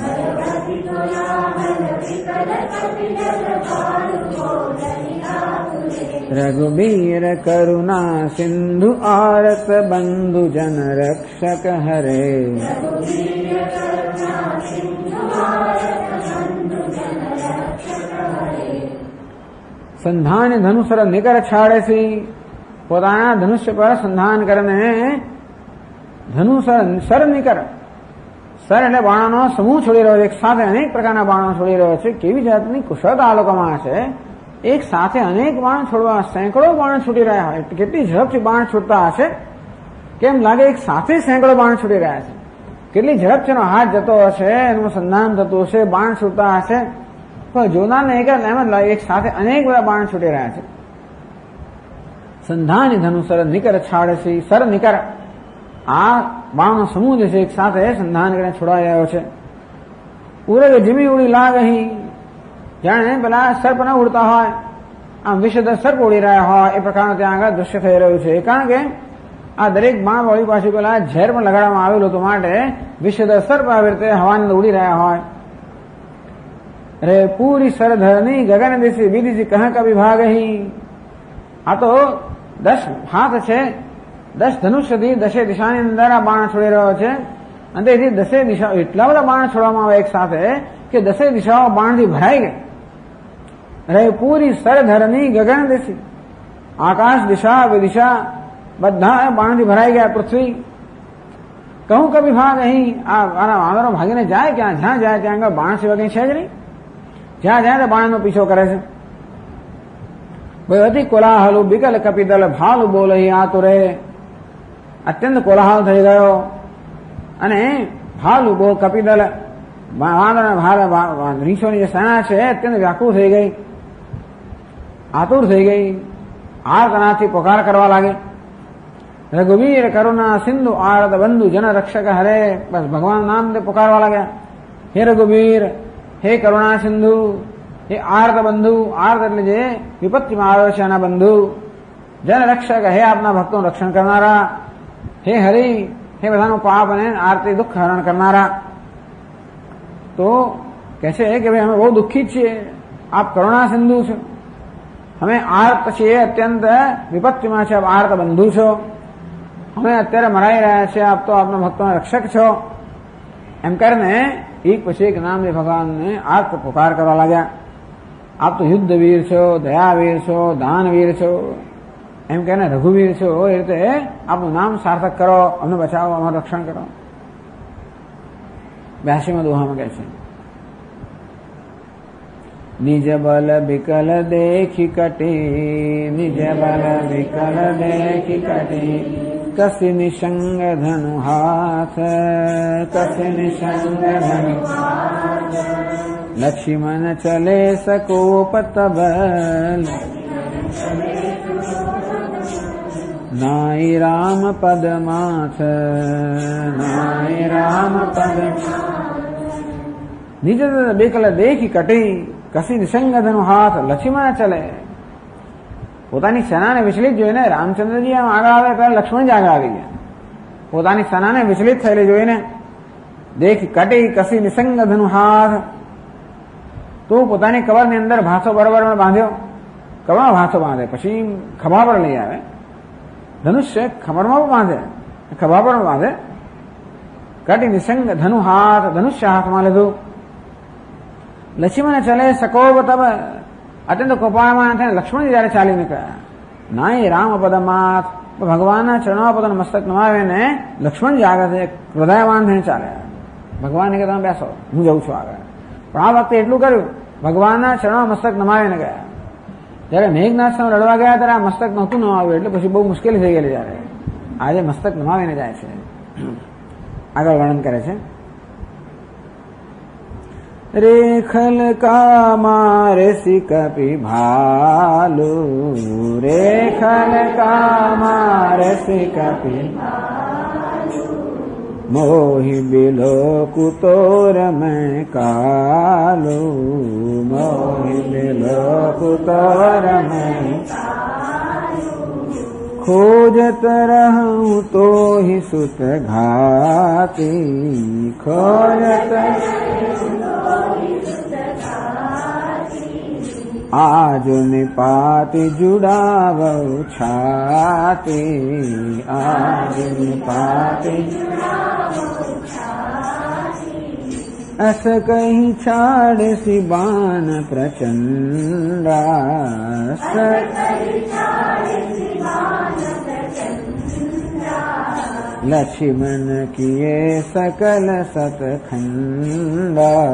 રઘુબીર કરુણા સિંધુ આરત બંધુ જન રક્ષક હરે. સંધાન ધનુસર નિકર છાડેસી, પોતાના ધનુષ્ય પર સંધાન કરીને ધનુસર સર નિકર, સર એટલે બાણોનો સમૂહ છોડી રહ્યો છે, એક સાથે અનેક પ્રકારના બાણો છોડી રહ્યો છે. કેવી જાતની કુશળતા આ લોકોમાં છે, એક સાથે અનેક બાણ છોડવા, સેંકડો બાણ છૂટી રહ્યા હોય, કેટલી ઝડપથી બાણ છૂટતા હશે, કેમ લાગે એક સાથે સેંકડો બાણ છૂટી રહ્યા છે, કેટલી ઝડપથી એનો હાથ જતો હશે, એનું સંધાન થતું હશે, બાણ છૂટતા હશે. પણ જોનારને એક જ એમ જ લાગે એક સાથે અનેક બધા બાણ છૂટી રહ્યા છે. સંધાની ધનુસર નિકર છાડેસી, સર નિકર આ બાણનો સમૂહ જે છે એક સાથે સંધાન કરીને છોડાઈ રહ્યો છે. ઉરગ જીમી ઉડી લાગહી, જાણે પેલા સર્પ ન ઉડતા હોય, આમ વિષધર સર્પ ઉડી રહ્યા હોય એ પ્રકારનું ત્યાં આગળ દ્રશ્ય થઈ રહ્યું છે. કારણ કે આ દરેક બાણ વાળી પાછું પેલા ઝેર પણ લગાડવામાં આવેલું હતું, માટે વિષધર સર્પ આવી રીતે હવાની અંદર ઉડી રહ્યા હોય. રે પૂરી સરધરની ગગન દિશી વિદિશી કહ કભી ભાગહી, આ તો 10 હાથ છે, 10 ધનુષ્યથી 10 દિશાની અંદર આ બાણ છોડી રહ્યો છે. અને તેથી 10 દિશા એટલા બધા બાણ છોડવામાં આવે એક સાથે કે 10 દિશાઓ બાણથી ભરાઈ ગઈ. રહે પૂરી સરધરની ગગન દિશી, આકાશ દિશા વિદિશા બધા બાણથી ભરાઈ ગયા. પૃથ્વી કહું કભી ભાગ અહીં, આ વાનરો ભાગીને જાય ક્યાં, જ્યાં જાય ત્યાં આગળ બાણ સિવાય કઈ છે જ નહીં, જ્યાં જાય તો બાણનો પીછો કરે છે. અતિ કોલાહલ બિકલ કપિદલ ભાલુ બોલહી આતુરે, અત્યંત કોલાહલ થઈ ગયો અને ભાલુ બોલ કપિદલ રીછોની જે સેના છે અત્યંત વ્યાકુળ થઈ ગઈ, આતુર થઈ ગઈ, આર્તનાદથી પોકાર કરવા લાગે. રઘુવીર કરુણા સિંધુ આરત બંધુ જન રક્ષક હરે, બસ ભગવાન નામ તે પોકારવા લાગ્યા. હે રઘુવીર, હે કરુણા સિંધુ, હે આર્ત બંધુ, આર્ત એટલે જે વિપત્તિમાં આવ્યો છે એના બંધુ, જન રક્ષક, હે આપના ભક્તોનું રક્ષણ કરનારા, હે હરિ, હે બધાનું પાપ અને આરતી દુઃખ હરણ કરનારા. તો કહે છે કે ભાઈ અમે બહુ દુઃખી છીએ, આપ કરુણા સિંધુ છો, અમે આર્ત છીએ, અત્યંત વિપત્તિમાં છે, આપ આર્ત બંધુ છો, અમે અત્યારે મરાઈ રહ્યા છીએ, આપ તો આપના ભક્તોના રક્ષક છો. એમ કરીને એક પછી એક નામ ભગવાનને આર્ત પુકાર કરવા લાગ્યા. આપ તો યુદ્ધવીર છો, દયાવીર છો, દાનવીર છો, એમ કહીને રઘુવીર છો, એ રીતે આપનું નામ સાર્થક કરો, અમને બચાવો, અમારું રક્ષણ કરો. 82માં દોહામાં કહે છે निज बल विकल देखी कटे, निज बल विकल देखी कटे, कसी निसंग धनु हाथ, कसी निसंग धनु हाथ, लक्ष्मण चले सकोप तब, नाई राम पद माथ, नाई राम पद, निज विकल देखी कटे, કસી નિસંગધનું હાથ, લક્ષ્મણ ચલે. પોતાની સેનાને વિચલિત જોઈને રામચંદ્રજી આમ આગળ આવે ત્યારે લક્ષ્મણ જ આગળ આવી ગયા. પોતાની સેનાને વિચલિત થયેલી જોઈને દેખી કટી કસી નિસંગધનું હાથ, તો પોતાની કવરની અંદર ભાસો બરોબર બાંધ્યો, કવરમાં ભાસો બાંધે, પછી ખભા પર લઈ આવે, ધનુષ્ય ખમરમાં પણ બાંધે, ખભા પર બાંધે, કટી નિસંગ ધનુ હાથ, ધનુષ્ય હાથમાં લીધું. લક્ષ્મણ ચલે સકોબ તબ, અત્યંત કૃપાળમાં થઈને લક્ષ્મણ જયારે ચાલી નીકળ્યા, નાઈ રામ પદમાથ, ભગવાનના ચરણોમાં પોતાનું મસ્તક નમાવીને લક્ષ્મણ જ આગળ છે હૃદયવાન થઈને ચાલ્યા. ભગવાનને કે તમે બેસો, હું જઉં છું આગળ. પણ આ વખતે એટલું કર્યું, ભગવાનના ચરણોમાં મસ્તક નમાવીને ગયા. જયારે મેઘનાથ સામે લડવા ગયા ત્યારે આ મસ્તક નહોતું નમાવ્યું, એટલે પછી બહુ મુશ્કેલી થઈ ગયેલી. જયારે આજે મસ્તક નમાવીને જાય છે. આગળ વર્ણન કરે છે. रेखल का मारे सिकपि भालू, रेखल का मारे सिकपि मोहि बिलो कुतोर मैं कालू, मोहि बिलो कुतोर मैं खोजत रहूं तो ही सुत घाती, खोजत आज निपाति जुड़ाव छाती, आज निपाति अस कहीं छाड़ सी बान प्रचंडा, लक्ष्मण किए सकल सतखंडा,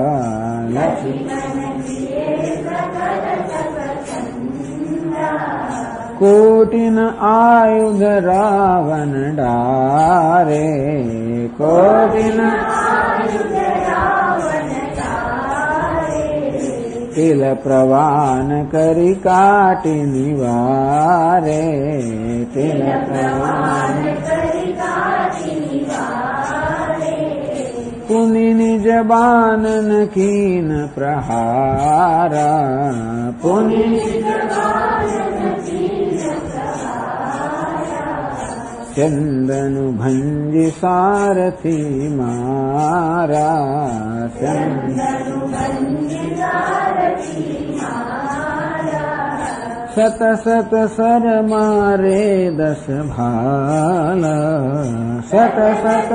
कोटिन आयुध रावण डारे, कोटिन तिल प्रवान करी काटि निवारे, तिल प्रवान पुनि निज बानन कीन प्रहारा, पुनि चंदनु भंजि सारथी मारा, सत सत सर मारे 10 भाला, सत सत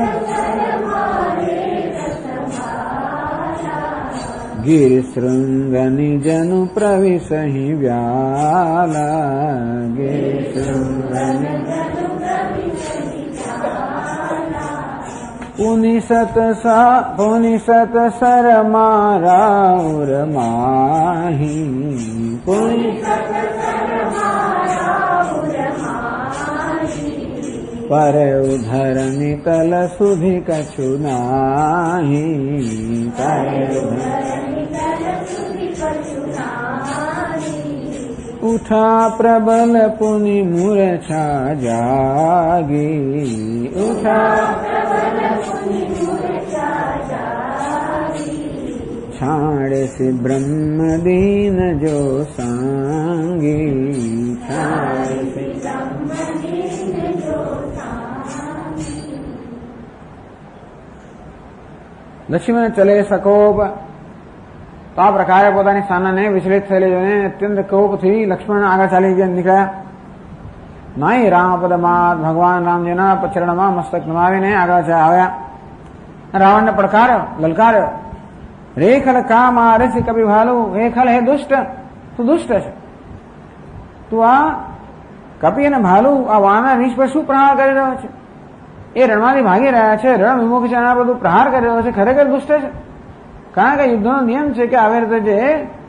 गिर श्रृंगनि जनु प्रविशहि व्याला, गिर श्रृंगनि पुनि सत सर मारा उर माही, पुनि पर उधर निकल सुधि कछु नाही, उठा प्रबल पुनि मूर्छा जागी, उठा छाड़े से ब्रह्म दीन जो सांगी, छाड़े से લક્ષ્મણ ચલે સકોપ. તો આ પ્રકારે પોતાની સેનાને વિચલિત થયેલી જોઈને અત્યંત કોપથી લક્ષ્મણ આગળ ચાલી નીકળ્યા. નાઈ રામ પદમાત, ભગવાન રામજીના ચરણમાં મસ્તક નમાવીને આગળ આવ્યા. રાવણને પડકાર્યો, લલકાર્યો. રેખલ કા મારે છે કભી ભાલુ, રેખલ હે દુષ્ટ, તું દુષ્ટ છે. તું આ કપી અને ભાલુ આ વાના નીચ પર શું પ્રહાર કરી રહ્યો છે? એ રણમાંથી ભાગી રહ્યા છે, રણ વિમુખ છે, આ બધું પ્રહાર કરી રહ્યો છે, ખરેખર દુષ્ટ છે. કારણ કે યુદ્ધનો નિયમ છે કે આવી રીતે જે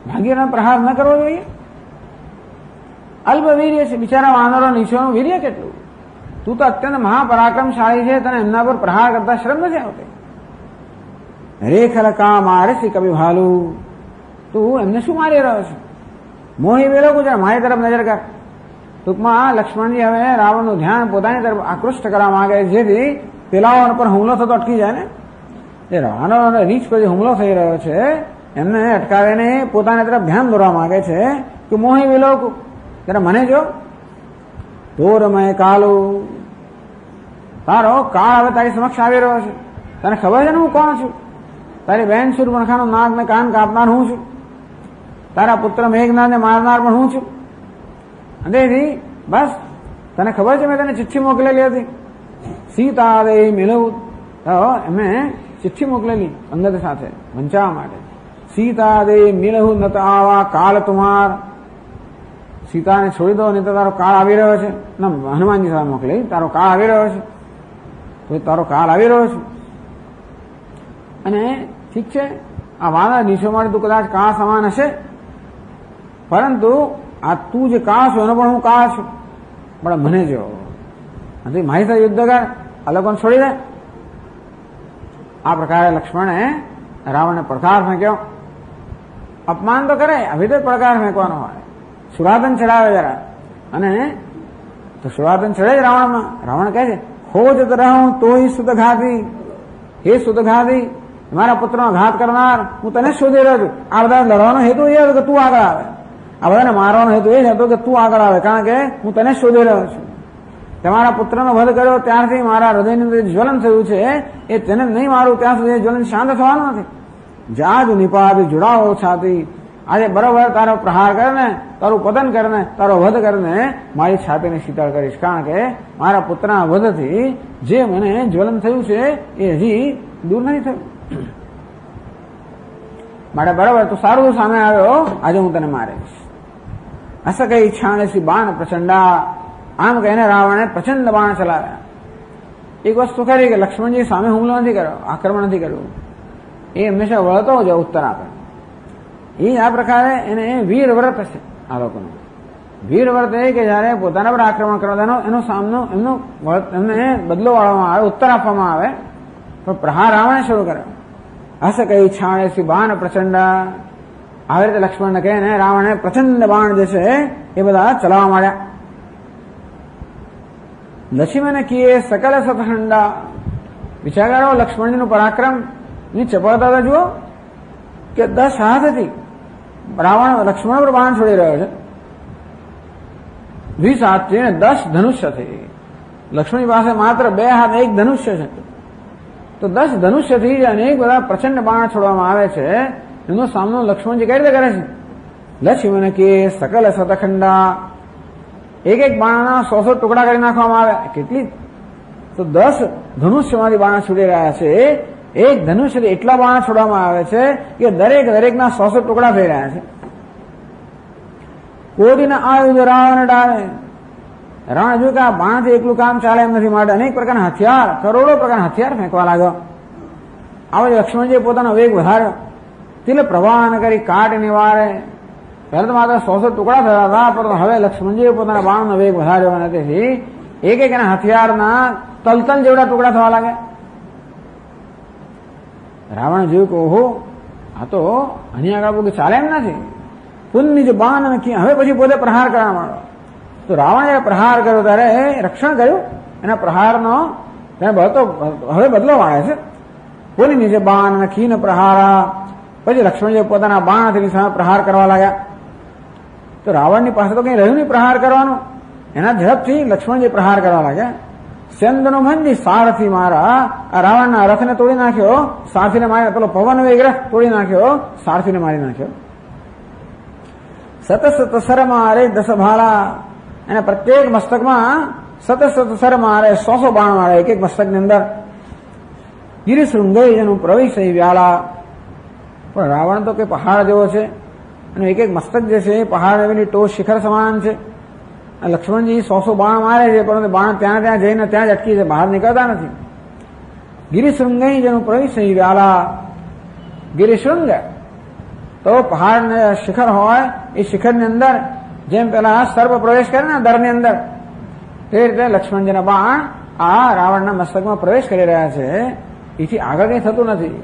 ભાગ્યનો પ્રહાર ન કરવો જોઈએ? અલ્પ વીર્ય છે બિચારા વાનરો નીચોનું વીર્ય કેટલું? તું તો અત્યંત મહાપરાક્રમશાળી છે, તને એમના પર પ્રહાર કરતા શરમ નથી આવતી? રેખલ કા મારે છે કવિ ભાલુ, તું એમને શું મારી રહ્યો છે? મોહી વેલો ગુજરાત, મારી તરફ નજર કર. ટૂંકમાં લક્ષ્મણજી હવે રાવણનું ધ્યાન પોતાની તરફ આકૃષ્ટ કરવા માંગે, જેથી પેલાઓ પર હુમલો થતો અટકી જાય ને. જે રાવણનો રીચ પર જે હુમલો થઈ રહ્યો છે એમને અટકાવીને પોતાની તરફ ધ્યાન દોરવા માંગે છે કે મોહી વેલો જરા મને જો. તોરમય કાલુ, તારો કાળ હવે તારી સમક્ષ આવી રહ્યો છે. તને ખબર છે ને હું કોણ છું? તારી બહેન શૂર્પણખાનું નાક ને કાન કાપનાર હું છું. તારા પુત્ર મેઘનાથને મારનાર પણ હું છું. તેથી બસ તને ખબર છે મેં તને ચિઠ્ઠી મોકલેલી હતી. સીતા દે મિલવું, એમને ચિઠ્ઠી મોકલેલી અંગદ સાથે વંચાવવા માટે. સીતા દે મિલવું ન તો આવા કાળ તુમાર, સીતાને છોડી દો નહીં તો તારો કાળ આવી રહ્યો છે. ના, હનુમાનજી સાથે મોકલી, તારો કાળ આવી રહ્યો છે. તો તારો કાળ આવી રહ્યો છે. અને ઠીક છે, આ વાનર નીચો માટે તું કદાચ કાળ સમાન હશે, પરંતુ આ તું જે કાળ છો એનો પણ હું કાળ છું. પણ મને જો મારી સાથે યુદ્ધ કર, આ લોકોને છોડી દે. આ પ્રકારે લક્ષ્મણે રાવણને પડકાર ફેંક્યો. અપમાન તો કરે, આવી તો પડકાર ફેંકવાનો હોય. સુરાધન ચડાવે જરા, અને તો સુરાધન ચડે જ રાવણમાં. રાવણ કહે છે, ખોજ રહું તોય સુદઘાતી, હે સુદઘાતી, મારા પુત્રનો ઘાત કરનાર, હું તને શોધી રહ્યો છું. આ બધા લડવાનો હેતુ એ હતો કે તું આગળ આવે, આ બધાને મારવાનો હેતુ એ જ હતો કે તું આગળ આવે, કારણ કે હું તને શોધી રહ્યો છું. તમારા પુત્રનો વધ કર્યો ત્યારથી મારા હૃદયની અંદર જ્વલન થયું છે, એ તેને નહીં મારું ત્યાં સુધી જ્વલન શાંત થવાનું નથી. જાજ નિપાત જોડાવો છાતી, આજે બરોબર તારો પ્રહાર કરીને, તારું પતન કરીને, તારો વધ કરીને મારી છાતીને શીતળ કરીશ, કારણ કે મારા પુત્રના વધથી જે મને જ્વલન થયું છે એ હજી દૂર નહીં થયું. માટે બરાબર તું સારું સામે આવ્યો, આજે હું તને મારીશ. હસ કઈ છાણેસી બાણ પ્રચંડા, આમ કહીને રાવણે પ્રચંડ બાણ ચલાવ્યા. એક વસ્તુ ખરી કે લક્ષ્મણજી સામે હુમલો નથી કર્યો, આક્રમણ નથી કર્યું, એ હંમેશા વળતો જ ઉત્તર આપે. એ આ પ્રકારે એને વીર વ્રત છે આ લોકોનું. વીર વ્રત એ કે જયારે પોતાના પર આક્રમણ કરવા એનો સામનો એમને બદલો વાળવામાં આવે, ઉત્તર આપવામાં આવે. પણ પ્રહાર રાવણે શરૂ કર્યો. હસ કઈ છાણેસી બાણ પ્રચંડા, આવી રીતે લક્ષ્મણને કહીને રાવણે પ્રચંડ બાણ જે છે એ બધા ચલાવવા માંડ્યા. લક્ષ્મણ કીએ સકલ સતખંડા, વિચાર કરો લક્ષ્મણજીનું પરાક્રમ ની ચપળતા તો જુઓ કે 10 હાથથી રાવણ લક્ષ્મણ પર બાણ છોડી રહ્યો છે. 20 હાથથી 10 ધનુષ્યથી. લક્ષ્મણજી પાસે માત્ર 2 હાથ 1 ધનુષ્ય છે, તો 10 ધનુષ્યથી અનેક બધા પ્રચંડ બાણ છોડવામાં આવે છે. એનો સામનો લક્ષ્મણજી કઈ રીતે કરે છે? લક્ષ્મણ કે સકલ શતખંડા, એક એક બાણના 100 ટુકડા કરી નાખવામાં આવે. કેટલી તો 10 ધનુષ્યમાંથી બાણ છોડી રહ્યા છે. એક ધનુષ્યથી એટલા બાણ છોડવામાં આવે છે કે દરેકના 100 ટુકડા થઈ રહ્યા છે. કોડીના આયુધ રાવણ ડાળે, રાવણ જોયું કે આ બાણથી એકલું કામ ચાલે એમ નથી, માટે અનેક પ્રકારના હથિયાર, કરોડો પ્રકારના હથિયાર ફેંકવા લાગ્યો. આવો લક્ષ્મણજીએ પોતાનો વેગ વધાર્યો. તિલ પ્રવાહન કરી કાટ નિવારે, પહેલા તો માત્ર 100 ટુકડા થયા હતા, પરંતુ હવે લક્ષ્મણજીએ પોતાના બાણનો વેગ વધાર્યો અને તેથી એક એના હથિયારના તલતલ જેવડા ટુકડા થવા લાગ્યા. રાવણ જોયું કે ઓહો, આ તો અહીં આગળ ચાલે એમ નથી. પુનઃ જ બાણ હવે પછી પોતે પ્રહાર કરવા માંડ્યો. તો રાવણે પ્રહાર કર્યો ત્યારે રક્ષણ કર્યું, એના પ્રહારનો હવે બદલો વાળે છે. પુનઃ નીચે બાણ ખીન પ્રહારા, પછી લક્ષ્મણજી પોતાના બાણથી સામે પ્રહાર કરવા લાગ્યા. તો રાવણની પાસે તો કઈ રહ્યું નહીં પ્રહાર કરવાનું, એના ઝડપથી લક્ષ્મણજી પ્રહાર કરવા લાગ્યા. સેન્દનો મંજી સારથી મારા, આ રાવણના રથને તોડી નાખ્યો, સારથીને મારી, પેલો પવન વેગ રથ તોડી નાખ્યો, સારથીને મારી નાખ્યો. સત સત સર મારે 10 ભાલા, અને પ્રત્યેક મસ્તકમાં સત સત સર મારે 100 બાણ મારે એક એક મસ્તકની અંદર. ગિરિશૃંગય જેનું પ્રવેશ વ્યાલા, પણ રાવણ તો કે પહાડ જેવો છે, અને એક એક મસ્તક જે છે એ પહાડ એની ટોચ શિખર સમાન છે. લક્ષ્મણજી 100 બાણ મારે છે, પરંતુ બાણ ત્યાં જઈને ત્યાં જ અટકી છે, બહાર નીકળતા નથી. ગિરિશૃંગય જેનું પ્રવેશ વ્યાલા, ગિરિશૃંગ તો પહાડ શિખર હોય એ શિખરની અંદર જેમ પેલા સર્પ પ્રવેશ કરે ને દરની અંદર તે રીતે લક્ષ્મણજીના બાણ આ રાવણના મસ્તકમાં પ્રવેશ કરી રહ્યા છે. એથી આગળ કઈ થતું નથી.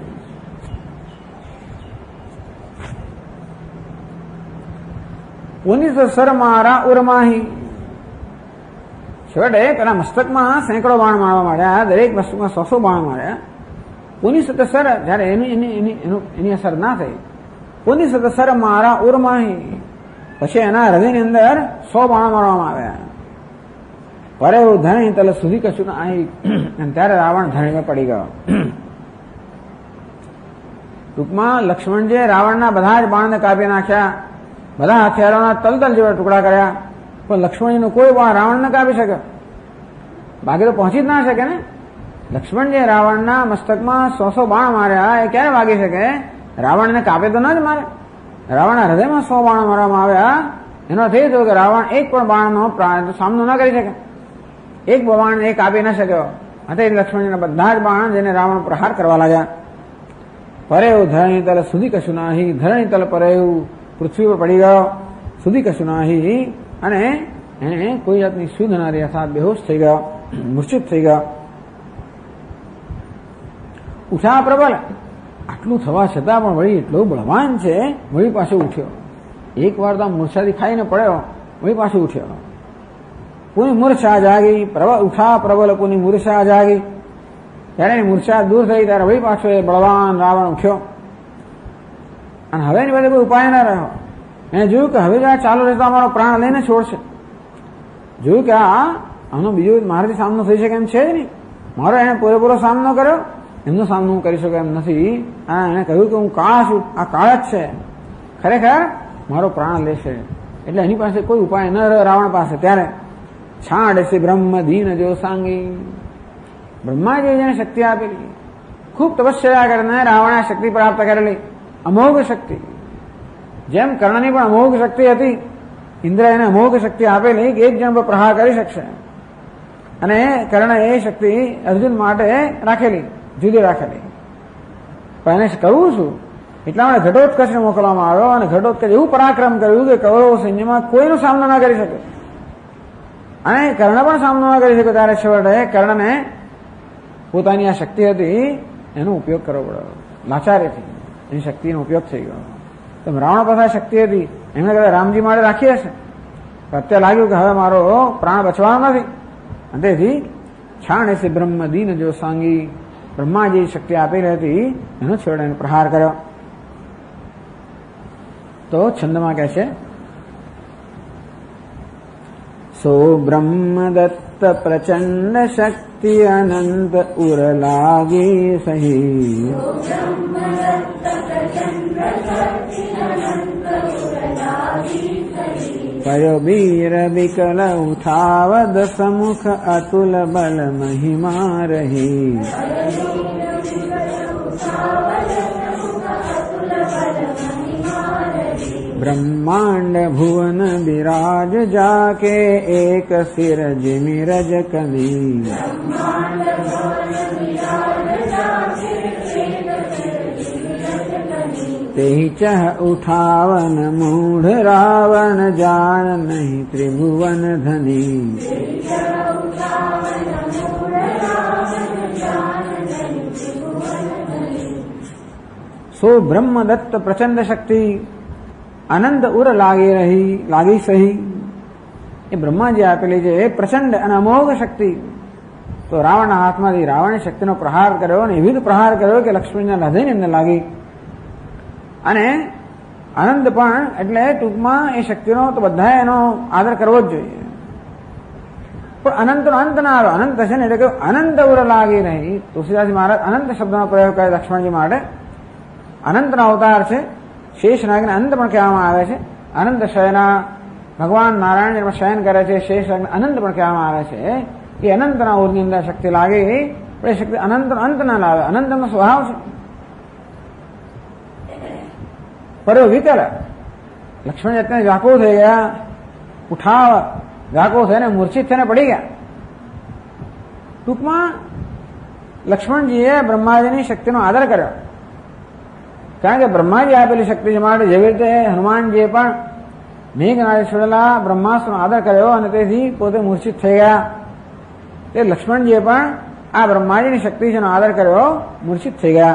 પુનિત સર મારા ઉરમાહી. છેવટે પેલા મસ્તકમાં સેંકડો બાણ મારવા માંડ્યા, દરેક મસ્તકમાં 100 બાણ માર્યા. પુનિત સર જયારે એની અસર ના થઈ, પુનિત સર મારા ઉરમાહી, પછી એના હૃદયની અંદર 100 બાણ મારવામાં આવ્યા. પરે એવું ધણી તલે સુધી કશું ના આવી, અને ત્યારે રાવણ ધણીમાં પડી ગયો. ટૂંકમાં લક્ષ્મણજીએ રાવણના બધા જ બાણને કાપી નાખ્યા, બધા હથિયારોના તલતલ જેવા ટુકડા કર્યા, પણ લક્ષ્મણજીનું કોઈ બાણ રાવણ ન કાપી શકે. બાકી તો પહોંચી જ ના શકે ને. લક્ષ્મણજીએ રાવણના મસ્તકમાં 100 બાણ માર્યા, એ ક્યારે વાગી શકે? રાવણને કાપે તો ન જ મારે. રાવણના હૃદયમાં 100 બાણ મારવામાં આવ્યા. એનો અર્થ એ થયો કે રાવણ એક પણ બાણનો સામનો ન કરી શકે, એક બાણ એ કાપી ન શક્યો. એટલે લક્ષ્મણજીના બધા જ બાણ જેને રાવણ પ્રહાર કરવા લાગ્યા. પરે એવું ધરણી તલ સુધી કશું નાહી, ધરણી તલ પરે એવું પૃથ્વી પર પડી ગયો, સુધી કશું નાહી, અને એને કોઈ જાતની શુદ્ધ ના રહી, અર્થાત બેહોશ થઈ ગયો, મૂર્છિત થઈ ગયો. ઉઠા પ્રબલ, આટલું થવા છતાં પણ વળી એટલો બળવાન છે, વળી પાછો ઉઠ્યો. એક વાર તો મૂર્છાથી ખાઈને પડ્યો, વળી પાછો ઉઠ્યો. પુની મૂર્છા જાગી, ઉઠા પ્રબલ પુની મૂર્છા જાગી. ત્યારે એની મૂર્છા દૂર થઈ ત્યારે વળી પાછો એ બળવાન રાવણ ઉઠ્યો. અને હવે એની પાસે કોઈ ઉપાય ના રહ્યો. એને જોયું કે હવે આ ચાલુ રહેતો અમારો પ્રાણ લઈને છોડશે. જોયું કે આનો બીજો મારાથી સામનો થઈ શકે એમ છે જ નહીં. મારો એને પૂરેપૂરો સામનો કર્યો, એમનો સામનો હું કરી શકું એમ નથી. એને કહ્યું કે હું કાળ છું, આ કાળ જ છે, ખરેખર મારો પ્રાણ લેશે. એટલે એની પાસે કોઈ ઉપાય ન રહ્યો રાવણ પાસે. ત્યારે છાંડશે બ્રહ્મ દીન જો સાંગી, બ્રહ્માજીએ જેને શક્તિ આપેલી, ખૂબ તપસ્યા કરીને રાવણે શક્તિ પ્રાપ્ત કરેલી, અમોઘ શક્તિ. જેમ કર્ણની પણ અમોઘ શક્તિ હતી, ઇન્દ્ર એને અમોઘ શક્તિ આપેલી કે એક જણ પર પ્રહાર કરી શકશે. અને કર્ણે એ શક્તિ અર્જુન માટે રાખેલી, જુદી રાખેલી. પણ એને કરવું શું? એટલા માટે ઘટોત્કચને મોકલવામાં આવ્યો, અને ઘટોત્કચ એવું પરાક્રમ કર્યું કે કૌરવ સૈન્યમાં કોઈનો સામનો ના કરી શકે. અને કર્ણ પણ સામનો ના કરી શકે. ત્યારે છેવટે કર્ણને પોતાની આ શક્તિ હતી એનો ઉપયોગ કરવો પડ્યો, લાચારીથી એની શક્તિનો ઉપયોગ થઈ ગયો. તો રાવણ પાસે શક્તિ હતી, એમણે કદાચ રામજી માટે રાખી હશે, અત્યારે લાગ્યું કે હવે મારો પ્રાણ બચવાનો નથી. અને તેથી છાણે છે બ્રહ્મ દીન જો સાંગી, બ્રહ્માજી શક્તિ આપેલી હતી એનો છેવટે એને પ્રહાર કર્યો. તો છંદમાં કહે છે, સો બ્રહ્મદત્ત પ્રચંડ શક્તિ અનંત ઉર લાગી સહી, પયો વીર વિકલ ઉઠાવદ સમુખ અતુલ બલ મહિમા રહી. બ્રહ્માંડ ભુવન બિરાજ જાકે એક સિર જીમી રજ કલી, તેહી ચહ ઉઠાવન મૂઢ રાવણ જાણ નહીં ત્રિભુવન ધની. સો બ્રહ્મદત્ત પ્રચંડ શક્તિ આનંદ ઉર લાગી સહી, એ બ્રહ્માજી આપેલી છે એ પ્રચંડ અને અમોઘ શક્તિ. તો રાવણના હાથમાંથી રાવણે શક્તિનો પ્રહાર કર્યો, અને એવી પ્રહાર કર્યો કે લક્ષ્મણના હૃદયની અંદર લાગી. અને આનંદ પણ, એટલે ટૂંકમાં એ શક્તિનો તો બધાએ એનો આદર કરવો જ જોઈએ. પણ અનંતનો અંત ના આવ્યો. અનંત છે ને એટલે કે અનંત ઉર લાગી રહી. તુલસીદાસજી મહારાજ અનંત શબ્દનો પ્રયોગ કરે લક્ષ્મણજી માટે. અનંતનો અવતાર છે, શેષનાગને અંત પણ કહેવામાં આવે છે. અનંત શયના, ભગવાન નારાયણ જેમાં શયન કરે છે, શેષનાગને અનંત પણ કહેવામાં આવે છે. એ અનંતના ઉરની અંદર શક્તિ લાગે, પણ એ શક્તિ અનંતનો અંત ના લાવે. અનંતનો સ્વભાવ છે. પર્યો વિકલ, લક્ષ્મણ અત્યારે વ્યાકુળ થઈ ગયા, ઉઠાવ વ્યાકુળ થઈને મૂર્છિત થઈને પડી ગયા. ટૂંકમાં લક્ષ્મણજીએ બ્રહ્માજીની શક્તિનો આદર કર્યો. કારણ કે બ્રહ્માજી આપેલી શક્તિ માટે જેવી રીતે હનુમાનજીએ પણ મેઘનાદે છોડેલા બ્રહ્માસ્ત્રનો આદર કર્યો અને તેથી પોતે મૂર્છિત થઈ ગયા, તે લક્ષ્મણજીએ પણ આ બ્રહ્માજીની શક્તિનો આદર કર્યો, મૂર્છિત થઈ ગયા.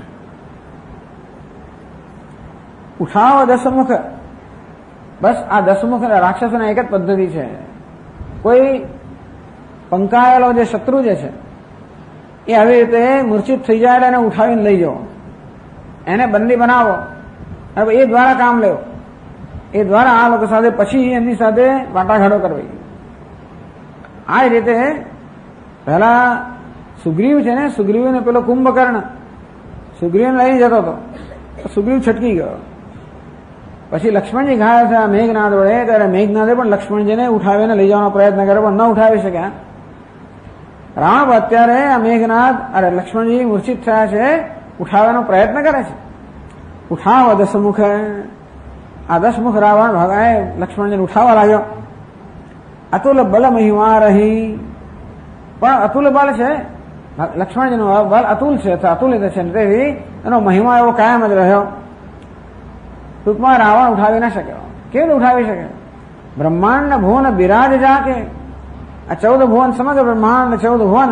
ઉઠાવો દસમુખ, બસ આ દસમુખ રાક્ષસોની એક જ પદ્ધતિ છે. કોઈ પંકાયેલો જે શત્રુ જે છે એ આવી રીતે મૂર્છિત થઈ જાય એટલે એને ઉઠાવીને લઈ જાઓ, એને બંદી બનાવો અને એ દ્વારા કામ લેવો, એ દ્વારા આ લોકો સાથે પછી એમની સાથે વાટાઘાટો કરવી. આ જ રીતે પહેલા સુગ્રીવ છે ને, સુગ્રીવને પેલો કુંભકર્ણ સુગ્રીવને લઈ જતો હતો, સુગ્રીવ છટકી ગયો. પછી લક્ષ્મણજી ઘાયલ થયા મેઘનાદ વડે, ત્યારે મેઘનાદે પણ લક્ષ્મણજીને ઉઠાવીને લઈ જવાનો પ્રયત્ન કર્યો પણ ન ઉઠાવી શક્યા. રાવણ અત્યારે આ મેઘનાદ અરે લક્ષ્મણજી મૂર્છિત થયા છે, ઉઠાવવાનો પ્રયત્ન કરે છે. ઉઠાવો દસમુખ, આ દસમુખ રાવણ ભગાએ લક્ષ્મણજીને ઉઠાવવા લાગ્યો. અતુલ બલ મહિમા રહી, પણ અતુલ બળ છે લક્ષ્મણજીનું બળ અતુલ છે, અતુલિત છે, તેથી એનો મહિમા એવો કાયમ જ રહ્યો. ટૂંકમાં રાવણ ઉઠાવી ના શક્યો. કેવી ઉઠાવી શકે? બ્રહ્માંડ ભુવન બિરાજ જાકે, આ 14 ભુવન સમગ્ર બ્રહ્માંડ 14 ભુવન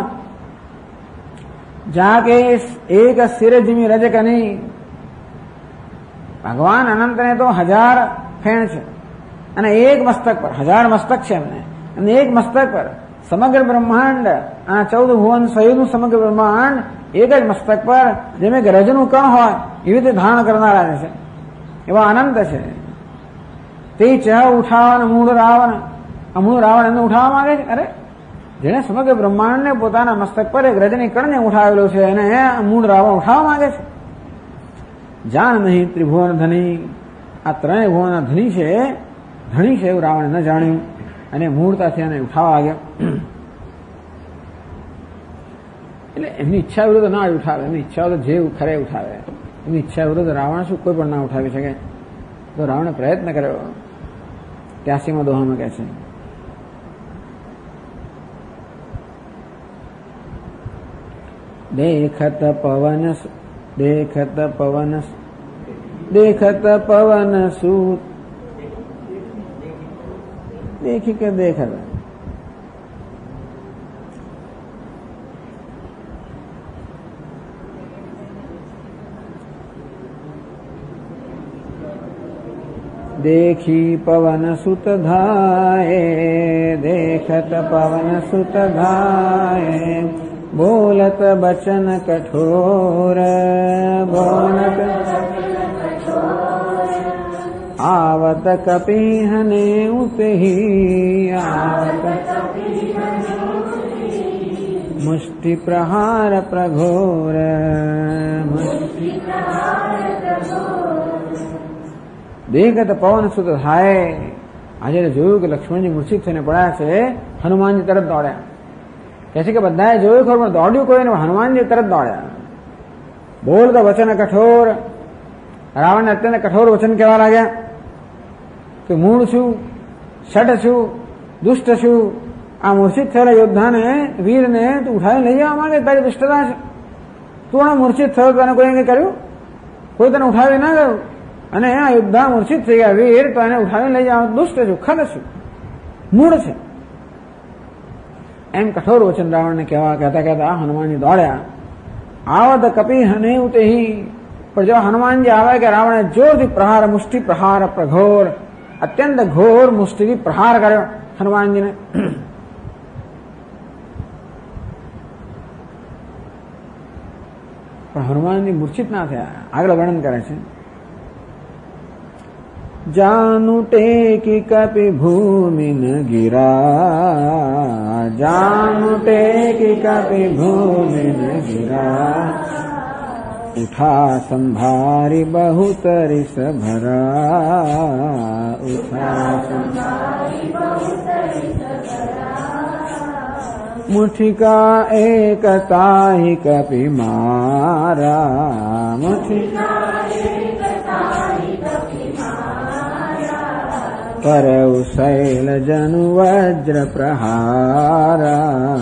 જાકે એક સિર જીમી રજકની. ભગવાન અનંતને તો 1000 ફેણ છે અને એક મસ્તક પર 1000 મસ્તક છે એમને, અને એક મસ્તક પર સમગ્ર બ્રહ્માંડ આ 14 ભુવન સહિતનું સમગ્ર બ્રહ્માંડ એક જ મસ્તક પર જેમ કે રજનું કણ હોય એવી રીતે ધારણ કરનારા છે, એવા અનંત છે. તે ચહ ઉઠાવન મૂળ રાવણ, મૂળ રાવણ એમને ઉઠાવવા માંગે છે. અરે જેને સમગ્ર બ્રહ્માંડને પોતાના મસ્તક પર એક રજની કણને ઉઠાવેલો છે એને મૂળ રાવણ ઉઠાવવા માંગે છે. જાન નહીં ત્રિભુવન ધની, આ ત્રણેય ભુવનના ધણી છે, ધણી છે એવું રાવણે ન જાણ્યું અને મૂળતાથી એને ઉઠાવવા આવ્યો. એટલે એમની ઈચ્છા વિરુદ્ધ ના ઉઠાવે, એમની ઈચ્છા તો જે ખરે ઉઠાવે, એમની ઈચ્છા વિરુદ્ધ રાવણ શું કોઈ પણ ના ઉઠાવી શકે. તો રાવણે પ્રયત્ન કર્યો. 83માં દોહામાં કહે છે, દેખત પવન સૂત દેખી કે દેખત देखी पवन सुत धाये, देखत पवन सुत धाये, बोलत बचन कठोर, बोलत आवत कपिहने उतही, आवत मुष्टि प्रहार प्रघोर, मुष्टि દેખત પવન સુત થાય. આજે જોયું કે લક્ષ્મણજી મૂર્છિત થઈને પડ્યા છે, હનુમાનજી તરત દોડ્યા. કહે છે કે બધાએ જોયું ખરું પણ દોડ્યું કોઈ નહીં, હનુમાનજી તરત દોડ્યા. બોલતો વચન કઠોર, રાવણને અત્યંત કઠોર વચન કહેવા લાગ્યા કે મૂળ છું, ષટ છું, દુષ્ટ છું. આ મૂર્છિત થયેલા યોદ્ધાને, વીરને તું ઉઠાવી લઈ જવા માંગે, તારી દુષ્ટતા છે. તું મૂર્છિત થયો તને કોઈ કંઈ કર્યું? કોઈ તને ઉઠાવી ના ગયું અને આ યોદ્ધા મૂર્છિત થઈ ગયા વીર, તો એને ઉઠાવીને લઈ જવા દુષ્ટ છું, ખડ છું, મૂળ છે. એમ કઠોર વચન રાવણને કહેતા કહેતા હનુમાનજી દોડ્યા. આવત કપી હને ઉતહી, પણ જો હનુમાનજી આવે કે રાવણે જોરથી પ્રહાર, મુષ્ટિ પ્રહાર પ્રઘોર, અત્યંત ઘોર મુષ્ટિથી પ્રહાર કર્યો હનુમાનજીને. પણ હનુમાનજી મૂર્છિત ના થયા. આગળ વર્ણન કરે છે, જાનુ ટેકી કપી ભૂમિ ન ગિરા, જાનુ ટેકી કપી ભૂમિ ન ગિરા, ઉઠા સંભારી બહુતરી સભરા, ઉઠા સંભારી બહુતરી સભરા, મુઠિકા એક તાહી કપી મારા, મુઠિકા એક તાહી કપી પરવ શૈલ જનુ વજ્ર પ્રહારા,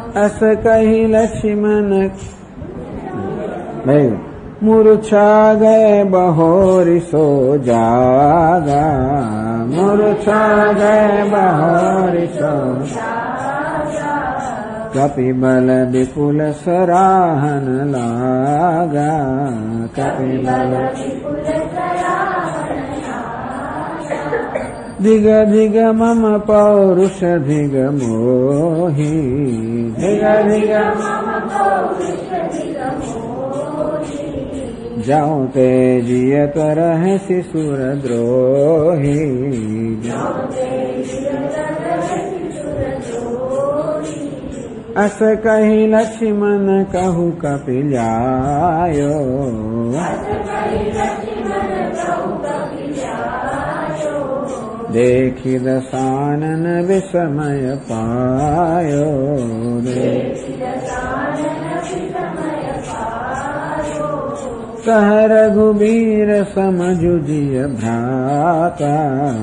अस कही लक्ष्मण भाई मूर्छा गए बहोरी सो जागा, मूर्छा गए बहोरी सो कपिबल विपुल सराहन लागा, कपिबल धिग धिग मम पौरुष धिग मोहि, धिग धिग जाऊं ते जियत रहे शिशुर द्रोही, अस कही लक्ष्मण कहु कपिलायो, देखि दशानन विस्मय पायो, कह रघुबीर समझुजिय भ्राता,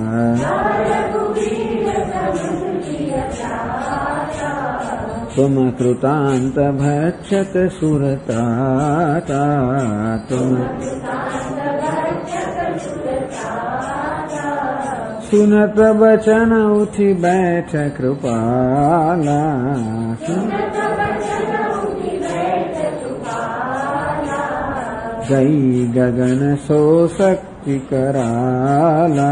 तुम कृतांत भक्षत सुरताता, तुम सुनत बचन उठी बैठ कृपाला, गई गगन सो शक्ति कराला,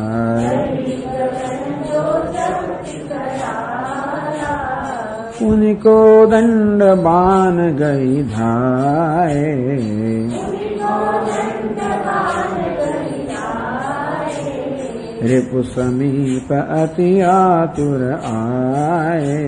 उनको दंड बान गई धाये, रिपु समीप अति आतुर आए,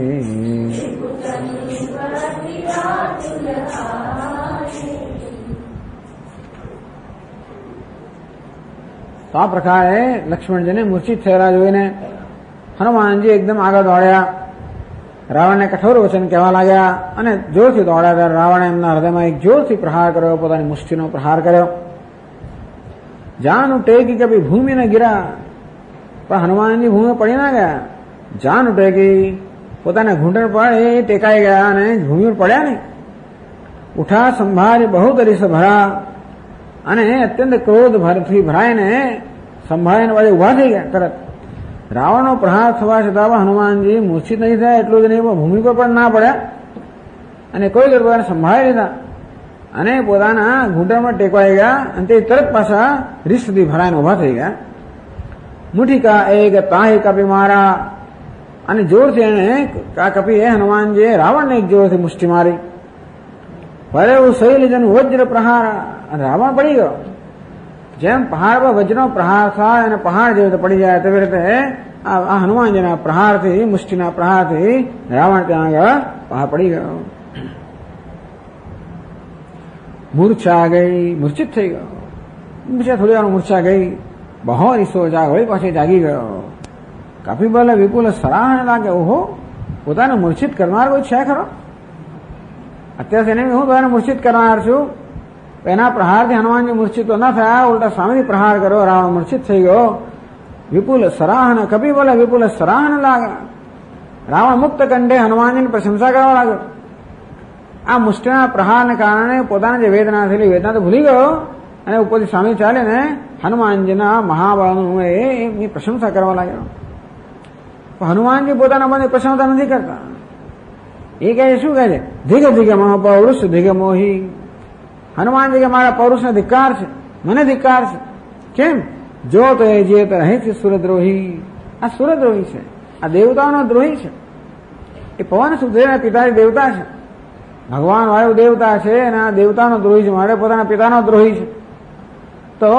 તો આ પ્રકારે લક્ષ્મણજીને મૂર્છિત થયેલા જોઈને હનુમાનજી એકદમ આગળ દોડ્યા, રાવણને કઠોર વચન કહેવા લાગ્યા અને જોરથી દોડ્યા ત્યારે રાવણે એમના હૃદયમાં એક જોરથી પ્રહાર કર્યો, પોતાની મુષ્ટિનો પ્રહાર કર્યો. જાન ઉટેકી કભી ભૂમિ ન ગિરા, પણ હનુમાનજી ભૂમિ પડી ના ગયા. જાન ઉટેકી પોતાના ઘૂંટણ પર એ ટેકાઈ ગયા અને ભૂમિ પર પડ્યા નહીં. ઉઠા સંભારી બહુ તરીસ ભરા, અને અત્યંત ક્રોધથી ભરાઈને સંભાળીને પાછી ઉભા થઈ ગયા તરત. રાવણનો પ્રહાર થવા છતાં પણ હનુમાનજી મૂર્છિત નહીં થયા, એટલું જ નહીં પણ ભૂમિ પર પણ ના પડ્યા અને કોઈ ગરબાને સંભાળી લીધા અને પોતાના ઘૂંટણમાં ટેકવાઈ ગયા અને તે તરત પાછા રીસથી ભરાઈને ઉભા થઈ ગયા. મુઠિકા એક તાહી કપી મારા, અને જોરથી એને આ કપીએ હનુમાનજીએ રાવણને એક જોરથી મુષ્ટિ મારી. ભલે એવું શૈલજન વજ્ર પ્રહાર, અને રાવણ પડી ગયો. જેમ પહાડ પર વજ્રનો પ્રહાર થાય અને પહાડ જેવી રીતે પડી જાય તેવી રીતે આ હનુમાનજીના પ્રહારથી, મુષ્ટિના પ્રહારથી રાવણ ત્યાં આગળ પહાડ પડી ગયો. મૂર્છા ગઈ, મૂર્છિત થઈ ગયો. મૂર્છા થોડી વાર મૂર્છા ગઈ, બહો રીસો વળી પાછી જાગી ગયો. કપિબલ વિપુલ સરાહન લાગે, ઓહો પોતાને મૂર્છિત કરનાર કોઈ છે ખરો? અત્યાર સુધી હું તો એને મૂર્છિત કરનાર છું. એના પ્રહારથી હનુમાનજી મૂર્છિત તો ન થયા, ઉલટા સામેથી પ્રહાર કર્યો, રાવણ મૂર્છિત થઈ ગયો. વિપુલ સરાહન, કપિબલ વિપુલ સરાહન લાગે. રાવણ મુક્ત કંઠે હનુમાનજીની પ્રશંસા કરવા લાગ્યો. આ મુષ્ટિના પ્રહારને કારણે પોતાની જે વેદના થયેલી વેદના તો ભૂલી ગયો અને ઉપરથી સામે ચાલીને હનુમાનજીના મહાબળનું એની પ્રશંસા કરવા લાગ્યો. હનુમાનજી પોતાના મને પ્રશંસા નથી કરતા. એ કહે શું કહે છે? ધીગ ધીગ પૌરુષ ધીગ મોહી. હનુમાનજી કે મારા પૌરુષને ધિક્કાર છે, મને ધિક્કાર છે. કેમ? જો તો એ જે રહે છે સુરદ્રોહી. આ સુરદ્રોહી છે, આ દેવતાઓનો દ્રોહી છે. એ પવન સુખદેવના પિતાની દેવતા છે, ભગવાન વાયુ દેવતા છે અને આ દેવતાનો દ્રોહી છે, મારે પોતાના પિતાનો દ્રોહી છે. તો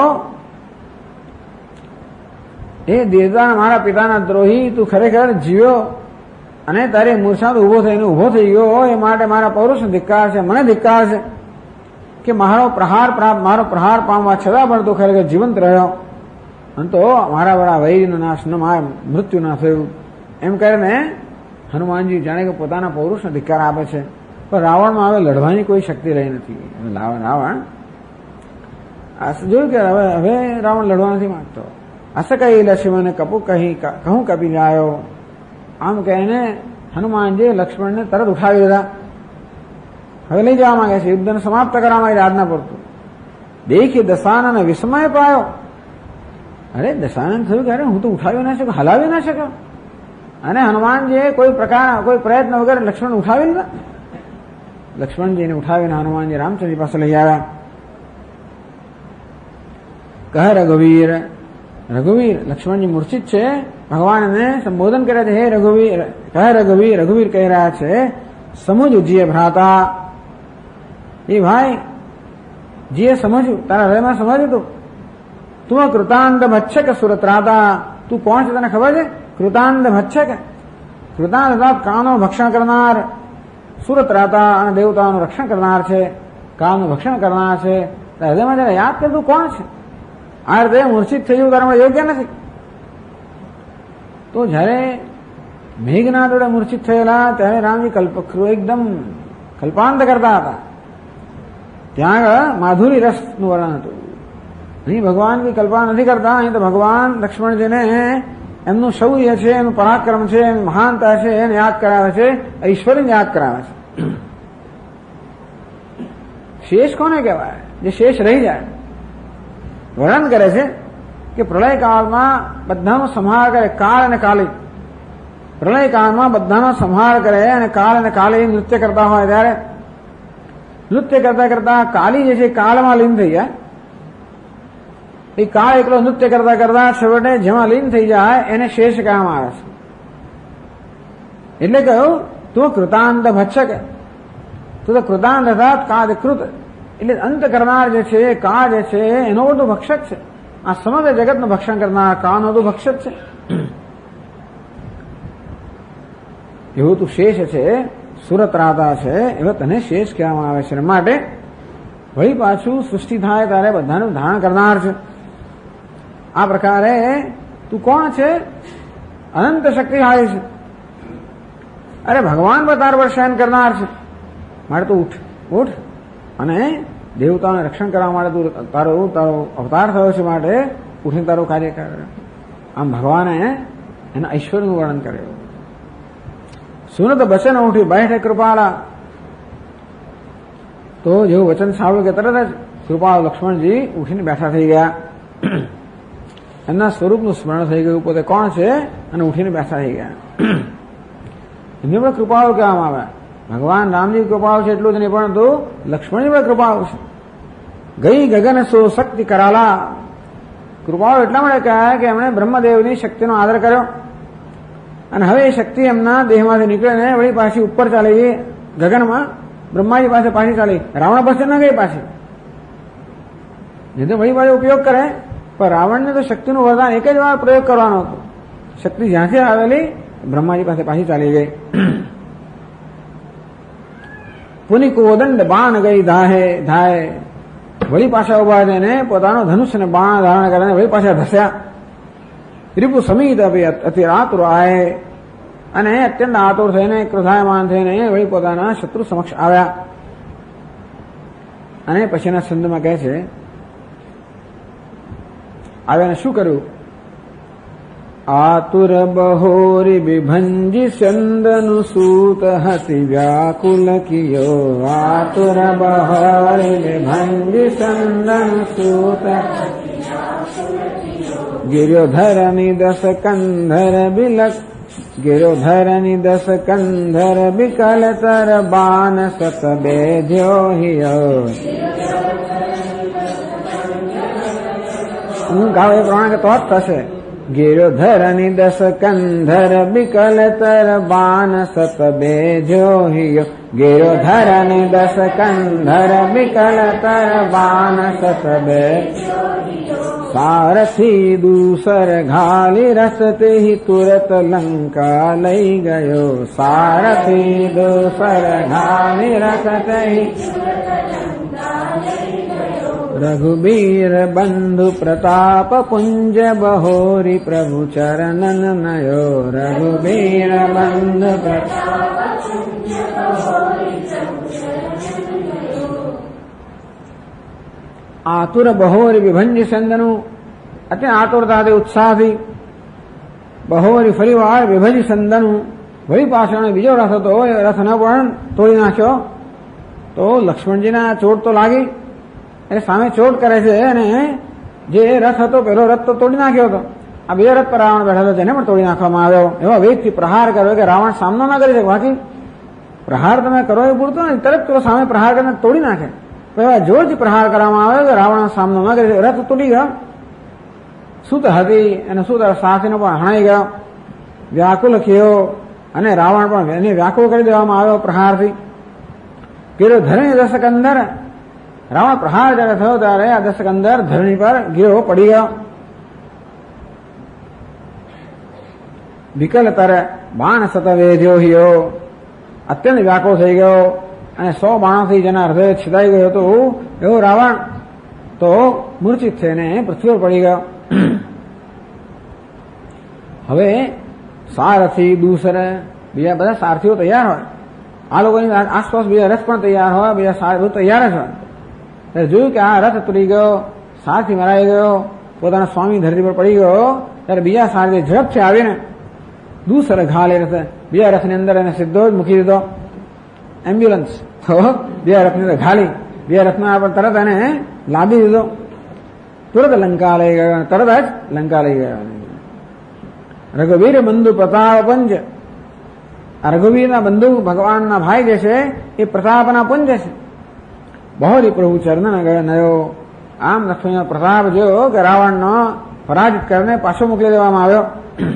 એ દેવતા મારા પિતાના દ્રોહી તું ખરેખર જીવ્યો અને તારી મૂર્છા ઉભો થઈને ઉભો થઈ ગયો, એ માટે મારા પૌરુષનો ધિક્કાર છે, મને ધિક્કાર છે કે મારો પ્રહાર પામવા છતાં પણ તું ખરેખર જીવંત રહ્યો અને તો મારા વડા વૈરીનો નાશ ન, મારા મૃત્યુ ના થયું. એમ કરીને હનુમાનજી જાણે કે પોતાના પૌરુષનો ધિક્કાર આપે છે. પણ રાવણમાં હવે લડવાની કોઈ શક્તિ રહી નથી. રાવણ જોયું કે હવે રાવણ લડવા નથી માંગતો. અસ કહી લક્ષ્મણ કપુ કહું કપી લાયો. આમ કહીને હનુમાનજી લક્ષ્મણને તરત ઉઠાવી દીધા. હવે લઈ જવા માંગે છે, યુદ્ધને સમાપ્ત કરવા માંગે આજના પૂરતું. દેખી દશાનન વિસ્મય પાયો. અરે દશાનન થયું કે અરે હું તો ઉઠાવી ના શક્યો, હલાવી ના શક્યો. અને હનુમાનજીએ કોઈ પ્રયત્ન વગર લક્ષ્મણ ઉઠાવી લીધા. લક્ષ્મણજીને ઉઠાવીને હનુમાનજી રામચંદ્રજી પાસે લઈ આવ્યા. કહે રઘુવીર, રઘુવીર લક્ષ્મણજી મૂર્છિત છે, ભગવાનને સંબોધન કરે છે. હે રઘુવીર, કહે રઘુવીર, રઘુવીર કહી રહ્યા છે, સમજ જીએ ભ્રાતા. એ ભાઈ જીએ સમજ્યું, તારા હૃદયમાં સમજ્યું તું. તું કૃતાંત ભક્ષક સુરત્રાતા. તું કોણ છે તને ખબર છે? કૃતાંત ભક્ષક. કૃતાંત અર્થાત કાનો ભક્ષણ કરનાર, સુરત્રાતા અને દેવતાઓનું રક્ષણ કરનાર છે, કાળનું ભક્ષણ કરનાર છે. હૃદયમાં જરા યાદ કર તું કોણ છે. આ હૃદય મૂર્છિત થઈ જવું તારા યોગ્ય નથી. તો જયારે મેઘનાદ વડે મૂર્છિત થયેલા ત્યારે રામજી એકદમ કલ્પાંત કરતા હતા. ત્યાં આગળ માધુરી રસનું વર્ણન હતું. અહીં ભગવાન की કલ્પના નથી કરતા. અહીં તો ભગવાન લક્ષ્મણજીને એમનું શૌર્ય છે, એનું પરાક્રમ છે, એની મહાનતા છે એને યાદ કરાવે છે, ઈશ્વરને યાદ કરાવે છે. શેષ કોને કહેવાય? જે શેષ રહી જાય. વર્ણન કરે છે કે પ્રલય કાળમાં બધાનો સંહાર કરે કાળ અને કાલી. પ્રલય કાળમાં બધાનો સંહાર કરે અને કાળ અને કાલી નૃત્ય કરતા હોય ત્યારે નૃત્ય કરતા કરતા કાલી જે છે કાળમાં લીન થઈ જાય. એ કાળ એકલો નૃત્ય કરતા કરતા છેવટે જેમાં લીન થઈ જાય એને શેષ કહેવામાં આવે છે. એટલે કહ્યું તું કૃતાંત ભક્ષક. તું તો કૃતાંત અર્થાત કાદકૃત એટલે અંત કરનાર જે છે કાળ જે છે એનો બધું ભક્ષક છે. આ સમગ્ર જગતનું ભક્ષણ કરનાર કાળનો બધું ભક્ષક છે. એવું તું શેષ છે, સુરત્રાતા છે, એવા તને શેષ કહેવામાં આવે છે. માટે વળી પાછું સૃષ્ટિ થાય ત્યારે બધાનું ધારણ કરનાર છે. આ પ્રકારે તું કોણ છે? અનંત શક્તિશાળી છે. અરે ભગવાન પર તાર પર શયન કરનાર છે. માટે તું ઉઠ, ઉઠ અને દેવતાઓને રક્ષણ કરવા માટે તું તારો અવતાર થયો છે. માટે ઉઠીને તારું કાર્ય કર. આમ ભગવાને એના ઐશ્વર્યનું વર્ણન કર્યું. સુનત બચન ઉઠી બેઠે કૃપાળા. તો જેવું વચન સાંભળ્યું કે તરત જ કૃપાળ લક્ષ્મણજી ઉઠીને બેઠા થઈ ગયા. એમના સ્વરૂપનું સ્મરણ થઈ ગયું, પોતે કોણ છે, અને ઉઠીને બેઠા થઈ ગયા. એમને પણ કૃપાળુ કહેવામાં આવે. ભગવાન રામજી કૃપાળુ છે એટલું જ નહીં, પરંતુ લક્ષ્મણજી પણ કૃપાળુ છે. ગઈ ગગન સો શક્તિ કરાલા. કૃપાળુ એટલા માટે કહેવાય કે એમણે બ્રહ્મદેવની શક્તિનો આદર કર્યો અને હવે એ શક્તિ એમના દેહમાંથી નીકળીને વળી પાછી ઉપર ચાલી ગઈ ગગનમાં. બ્રહ્માજી પાસે પાછી ચાલી, રાવણ પાસે ન ગઈ પાછી. નહીં તો વળી પાછી ઉપયોગ કરે, પણ રાવણને તો શક્તિનું વરદાન એક જ વાર પ્રયોગ કરવાનો હતો. શક્તિ જ્યાંથી આવેલી બ્રહ્માજી પાસે પાછી ચાલી ગઈ. પુનિ કોદંડ બાણ ગઈ ધાય. વળી પાછા ઉભા થઈને પોતાનો ધનુષ અને બાણ ધારણ કરીને વળી પાછા ધસ્યા. રિપુ સમિત અતિ આતુર આય. અને અત્યંત આતુર થઈને ક્રોધાયમાન થઈને વળી પોતાના શત્રુ સમક્ષ આવ્યા. અને પછીના છંદમાં કહે છે આવ્યાને શું કર્યું? આતુર બહોરી વિભંજી ચંદનુ સૂત હતિ વ્યાકુલ કિયો. આતુર બહોરી વિભંજી ચંદનુ સૂત ગિર્યોધરની દસ કંધર બિલક. ગિરોધરની દસ કંધર બિકલ તર બાન સત બેધ્યો હિયો. હું ગાવ એ પ્રમાણે તો જ થશે. ગિરોધરની દસ કંધર બિકલ તર બાન સત બેધ્યો હિયો. ગિરોધરની દસ કંધર બિકલ તર બાન સત બેધ્યો. સારથી દૂસર ઘાલી રસતે તુરત લંકા લઈ ગયો. સારથી દૂસર ઘાલી રસતે રઘુબીર બંધુ પ્રતાપ પુંજ બહોરી પ્રભુ ચરણન નયો. રઘુબીર બંધુ પ્રતાપ પુંજ બહોરી પ્રભુ ચરણન નયો. આતુર બહોરી વિભંજી સંદનું અત્યંત આતુરતાથી ઉત્સાહથી બહોરી ફરીવાર વિભજી સંદનું વળી પાછળ બીજો રથ હતો એ રથને પણ તોડી નાખ્યો. તો લક્ષ્મણજીના ચોટ તો લાગી, એટલે સામે ચોટ કરે છે અને જે રથ હતો પેલો રથ તો તોડી નાખ્યો હતો. આ બે રથ પર રાવણ બેઠા હતો, જેને પણ તોડી નાખવામાં આવ્યો. એવા વેગથી પ્રહાર કર્યો કે રાવણ સામનો ના કરી શકે. બાકી પ્રહાર તમે કરો એ પૂરતો ને, તરત પેલો સામે પ્રહાર કરીને તોડી નાખે. એવા જોરથી પ્રહાર કરવામાં આવ્યો કે રાવણ સામનો ના કરી શકે. રથ તૂટી ગયો. સૂત હતી અને સૂત સાથીનો પણ હણાઈ ગયો, વ્યાકુલ થયો અને રાવણ પણ એને વ્યાકુળ કરી દેવામાં આવ્યો પ્રહારથી. પેલો ધરણી દશક અંદર રાવણ પ્રહાર જયારે થયો ત્યારે આ દશક અંદર ધરણી પર ગીરો પડી ગયો. વિકલ તર બાણ સત વેધ્યો હિયો, અત્યંત વ્યાકુળ થઈ ગયો અને 100 બાણોથી જેના હૃદય છિદાઈ ગયો હતો એવો રાવણ તો મૂર્છિત થઈને પૃથ્વી પર પડી ગયો. હવે સારથી દૂસર બીજા બધા સારથીઓ તૈયાર હોય, આ લોકોની આસપાસ બીજા રથ પણ તૈયાર હોય, બીજા સારથીઓ તૈયાર જ હોય. જોયું કે આ રથ તૂટી ગયો, સારથી મરાઈ ગયો, પોતાના સ્વામી ધરતી પર પડી ગયો, ત્યારે બીજા સારથી ઝડપથી આવીને દૂસર ઘાલે રથ બીજા રથની અંદર એને સીધો જ મૂકી દીધો. એમ્બ્યુલન્સ તો બીજા રથની અંદર ઘાલી, બીજા રથમાં પણ તરત એને લાદી દીધો. તુરત લંકા લઈ ગયો, તરત જ લંકા લઈ ગયો. રઘુવીર બંધુ પ્રતાપ પંજ, આ રઘુવીરના બંધુ ભગવાનના ભાઈ જે છે એ પ્રતાપના પુંજ છે. બહોરી પ્રભુ ચરણ નયો. આમ લક્ષ્મણનો પ્રતાપ જોયો કે રાવણનો પરાજિત કરીને પાછો મોકલી દેવામાં આવ્યો.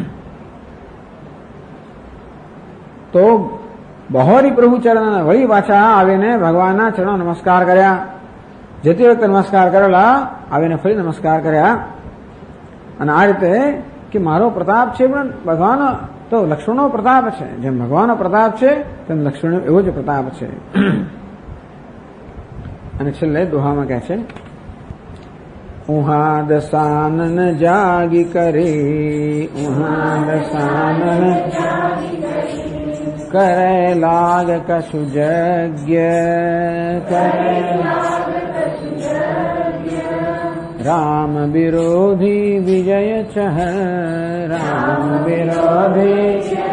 તો બહોરી પ્રભુ ચરણ વળી પાછા આવીને ભગવાનના ચરણો નમસ્કાર કર્યા. જતી વખતે નમસ્કાર કરેલા, આવીને ફરી નમસ્કાર કર્યા. અને આ રીતે કે મારો પ્રતાપ છે પણ ભગવાનનો તો લક્ષ્મણનો પ્રતાપ છે. જેમ ભગવાનનો પ્રતાપ છે તેમ લક્ષ્મણ એવો જ પ્રતાપ છે. અને છેલ્લે દોહામાં કહે છે, ઉહાદ સાનન જાગી કરે, ઉહાદ સાનન કરે લાગ કશુ જગ્ય, રામ વિરોધી વિજય ચહ, રામ વિરોધી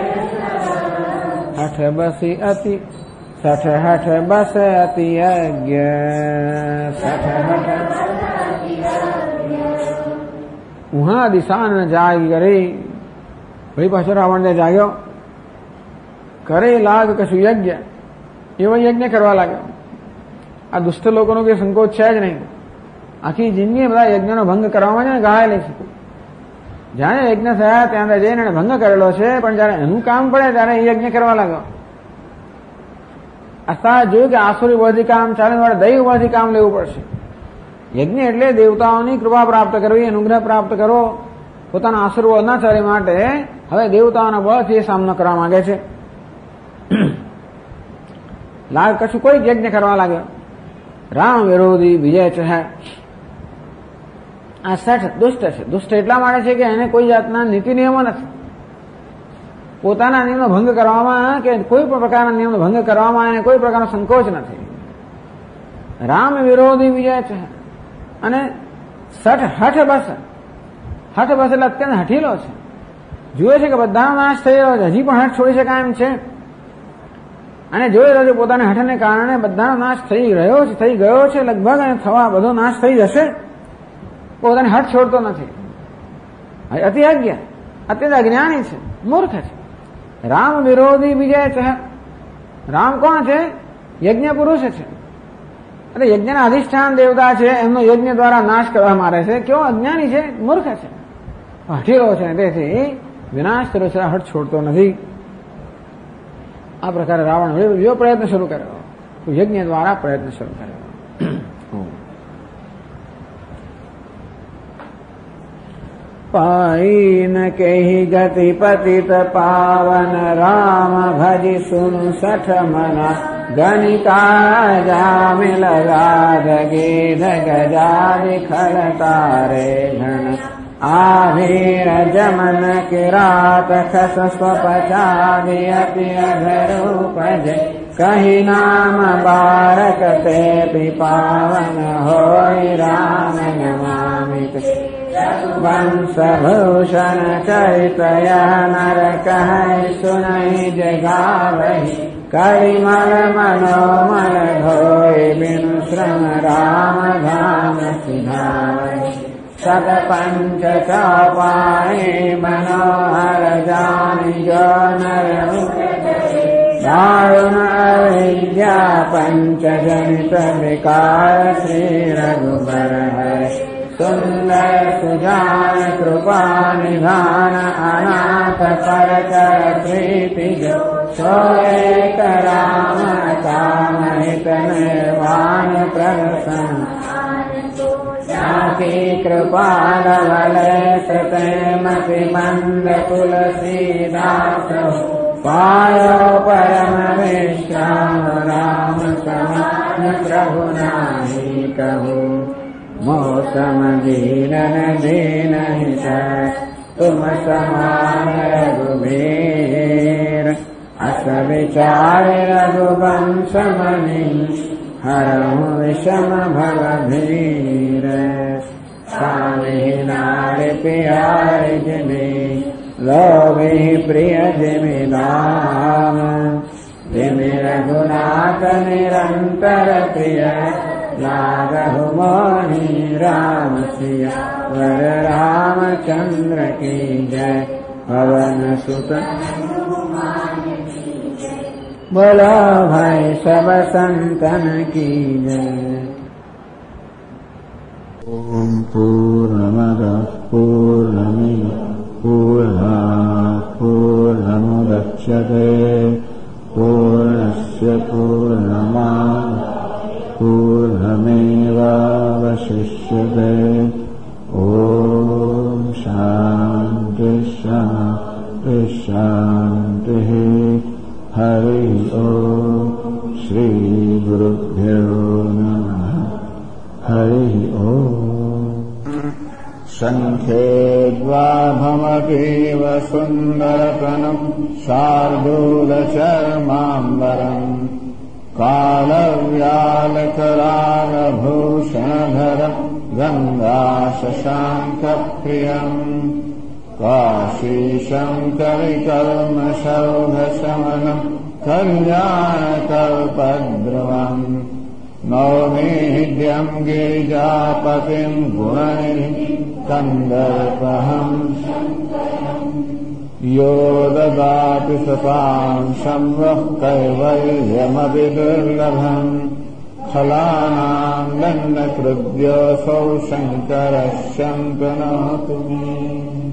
હઠ બસી અતિ સઠ હઠ બસ અતિ યજ્ઞ, સઠ હઠ ઉહા દિશાન જાગી કરી. ભાઈ પાછો રાવણ જાગ્યો, કરે લાગ કશું યજ્ઞ, એવો યજ્ઞ કરવા લાગ્યો. આ દુષ્ટ લોકોનો કોઈ સંકોચ છે જ નહીં. આખી જિંદગી બધા યજ્ઞનો ભંગ કરવામાં છે ને ગાયેલી છે. જાણે યજ્ઞ થયા ત્યાં જઈને એને ભંગ કરેલો છે, પણ જયારે એનું કામ પડે ત્યારે એ યજ્ઞ કરવા લાગ્યો. આ જોયું કે આસુરી બળથી કામ ચાલે, મારે દૈવ બળથી કામ લેવું પડશે. યજ્ઞ એટલે દેવતાઓની કૃપા પ્રાપ્ત કરવી, અનુગ્રહ પ્રાપ્ત કરવો. પોતાના આસુર બળ ના ચાલે માટે હવે દેવતાઓના બળથી સામનો કરવા માંગે છે. લાગ કશું કોઈ યજ્ઞ કરવા લાગ્યો. રામ વિરોધી વિજય છે. આ સઠ દુષ્ટ છે. દુષ્ટ એટલા માટે છે કે એને કોઈ જાતના નીતિ નિયમો નથી. પોતાના નિયમનો ભંગ કરવામાં કે કોઈ પણ પ્રકારના નિયમનો ભંગ કરવામાં એને કોઈ પ્રકારનો સંકોચ નથી. રામ વિરોધી વિજય છે. અને સઠ હઠ બસ, હઠ બસ એટલે અત્યંત હઠીલો છે. જુએ છે કે બધાનો નાશ થઈ રહ્યો છે, હજી પણ હઠ છોડી શકાય એમ છે. અને જોઈ રહ્યો છે પોતાના હઠને કારણે બધાનો નાશ થઈ રહ્યો છે, થઈ ગયો છે લગભગ, અને થવા બધો નાશ થઈ જશે. પોતાને હઠ છોડતો નથી. અતિ અજ્ઞ, અત્યંત અજ્ઞાની છે, મૂર્ખ છે. રામ વિરોધી વિજય છે. રામ કોણ છે? યજ્ઞ પુરુષ છે. એટલે યજ્ઞના અધિષ્ઠાન દેવતા છે, એમનો યજ્ઞ દ્વારા નાશ કરવામાં આવે છે. કેવો અજ્ઞાની છે, મૂર્ખ છે, હઠીલો છે. તેથી વિનાશ કર્યો છે, હઠ છોડતો નથી. આ પ્રકારે રાવણ બીજો પ્રયત્ન શરૂ કર્યો, યજ્ઞ દ્વારા પ્રયત્ન શરૂ કર્યો. પાઈ ન કહી ગતિ પતિત પાવન, રામ ભજી સુન સઠ મના, ગણિકા જામિલ ગાધ ગીધ ગજાદિ ખલ તારે ઘણ, આભીર જમન કિરાત ખસ સ્વપચાદિ અતિ અધરૂપજ, કહી નામ બારક તે પાવન હોય રામ નમામિ. वंशभूषण चैतया नरकः सुनहि जगावहि कलिमल मनोमल धोय बिनु श्रम राम धाम सिधावहि सत पंच चौपाई मनोहर जानि जो नर दारुण अविद्या पंच जनित विकार श्री रघुबर हरे सुंदर सुजान कृपा निधान अनाथ परकर प्रीति सोए राम काम हित निर्वाण प्रदर्शन की कृपा सते मति मंद तुलसीदास पायो परम विश्राम राम समान प्रभु नाही कहु मौसम दीनन दीन हित तुम समान रघुबीर अस विचार रघुवंश मणि हरहु विषम भव भीर स्वामी नारि प्यारे जिमि लोभि प्रिय जिमि नाम जिमि रघुनाथ निरंतर प्रिय लागहु मोहि राम सिया वर रामचंद्र की जय पवन सुत बोलो भाई सब संतन की जय। ओम पूर्णमदः पूर्णमिदं पूर्णात् पूर्णमुदच्यते पूर्णस्य पूर्णमादाय पूर्णमेवावशिष्यते। ॐ शान्ति शान्ति शान्तिः। हरि ओम श्री गुरुभ्यो नमः। हरि ओम। शंखे द्वाभमतीव सुंदरतनं शार्दूलचर्माम्बरम् कालव्यालकरालभूषणधरम् गङ्गाशशाङ्कप्रियम् काशीशङ्करिकर्मशौधशमनम् कल्याणकल्पद्रुवम् नौमीड्यम् गिरिजापतिम् गुणनिधिम् कन्दर्पहम् यो ददाति सताम् शम्वः कैवल्यमपि दुर्लभम् खलानाम् दण्डकृद्योऽसौ शङ्करः शन्तनोतु मे।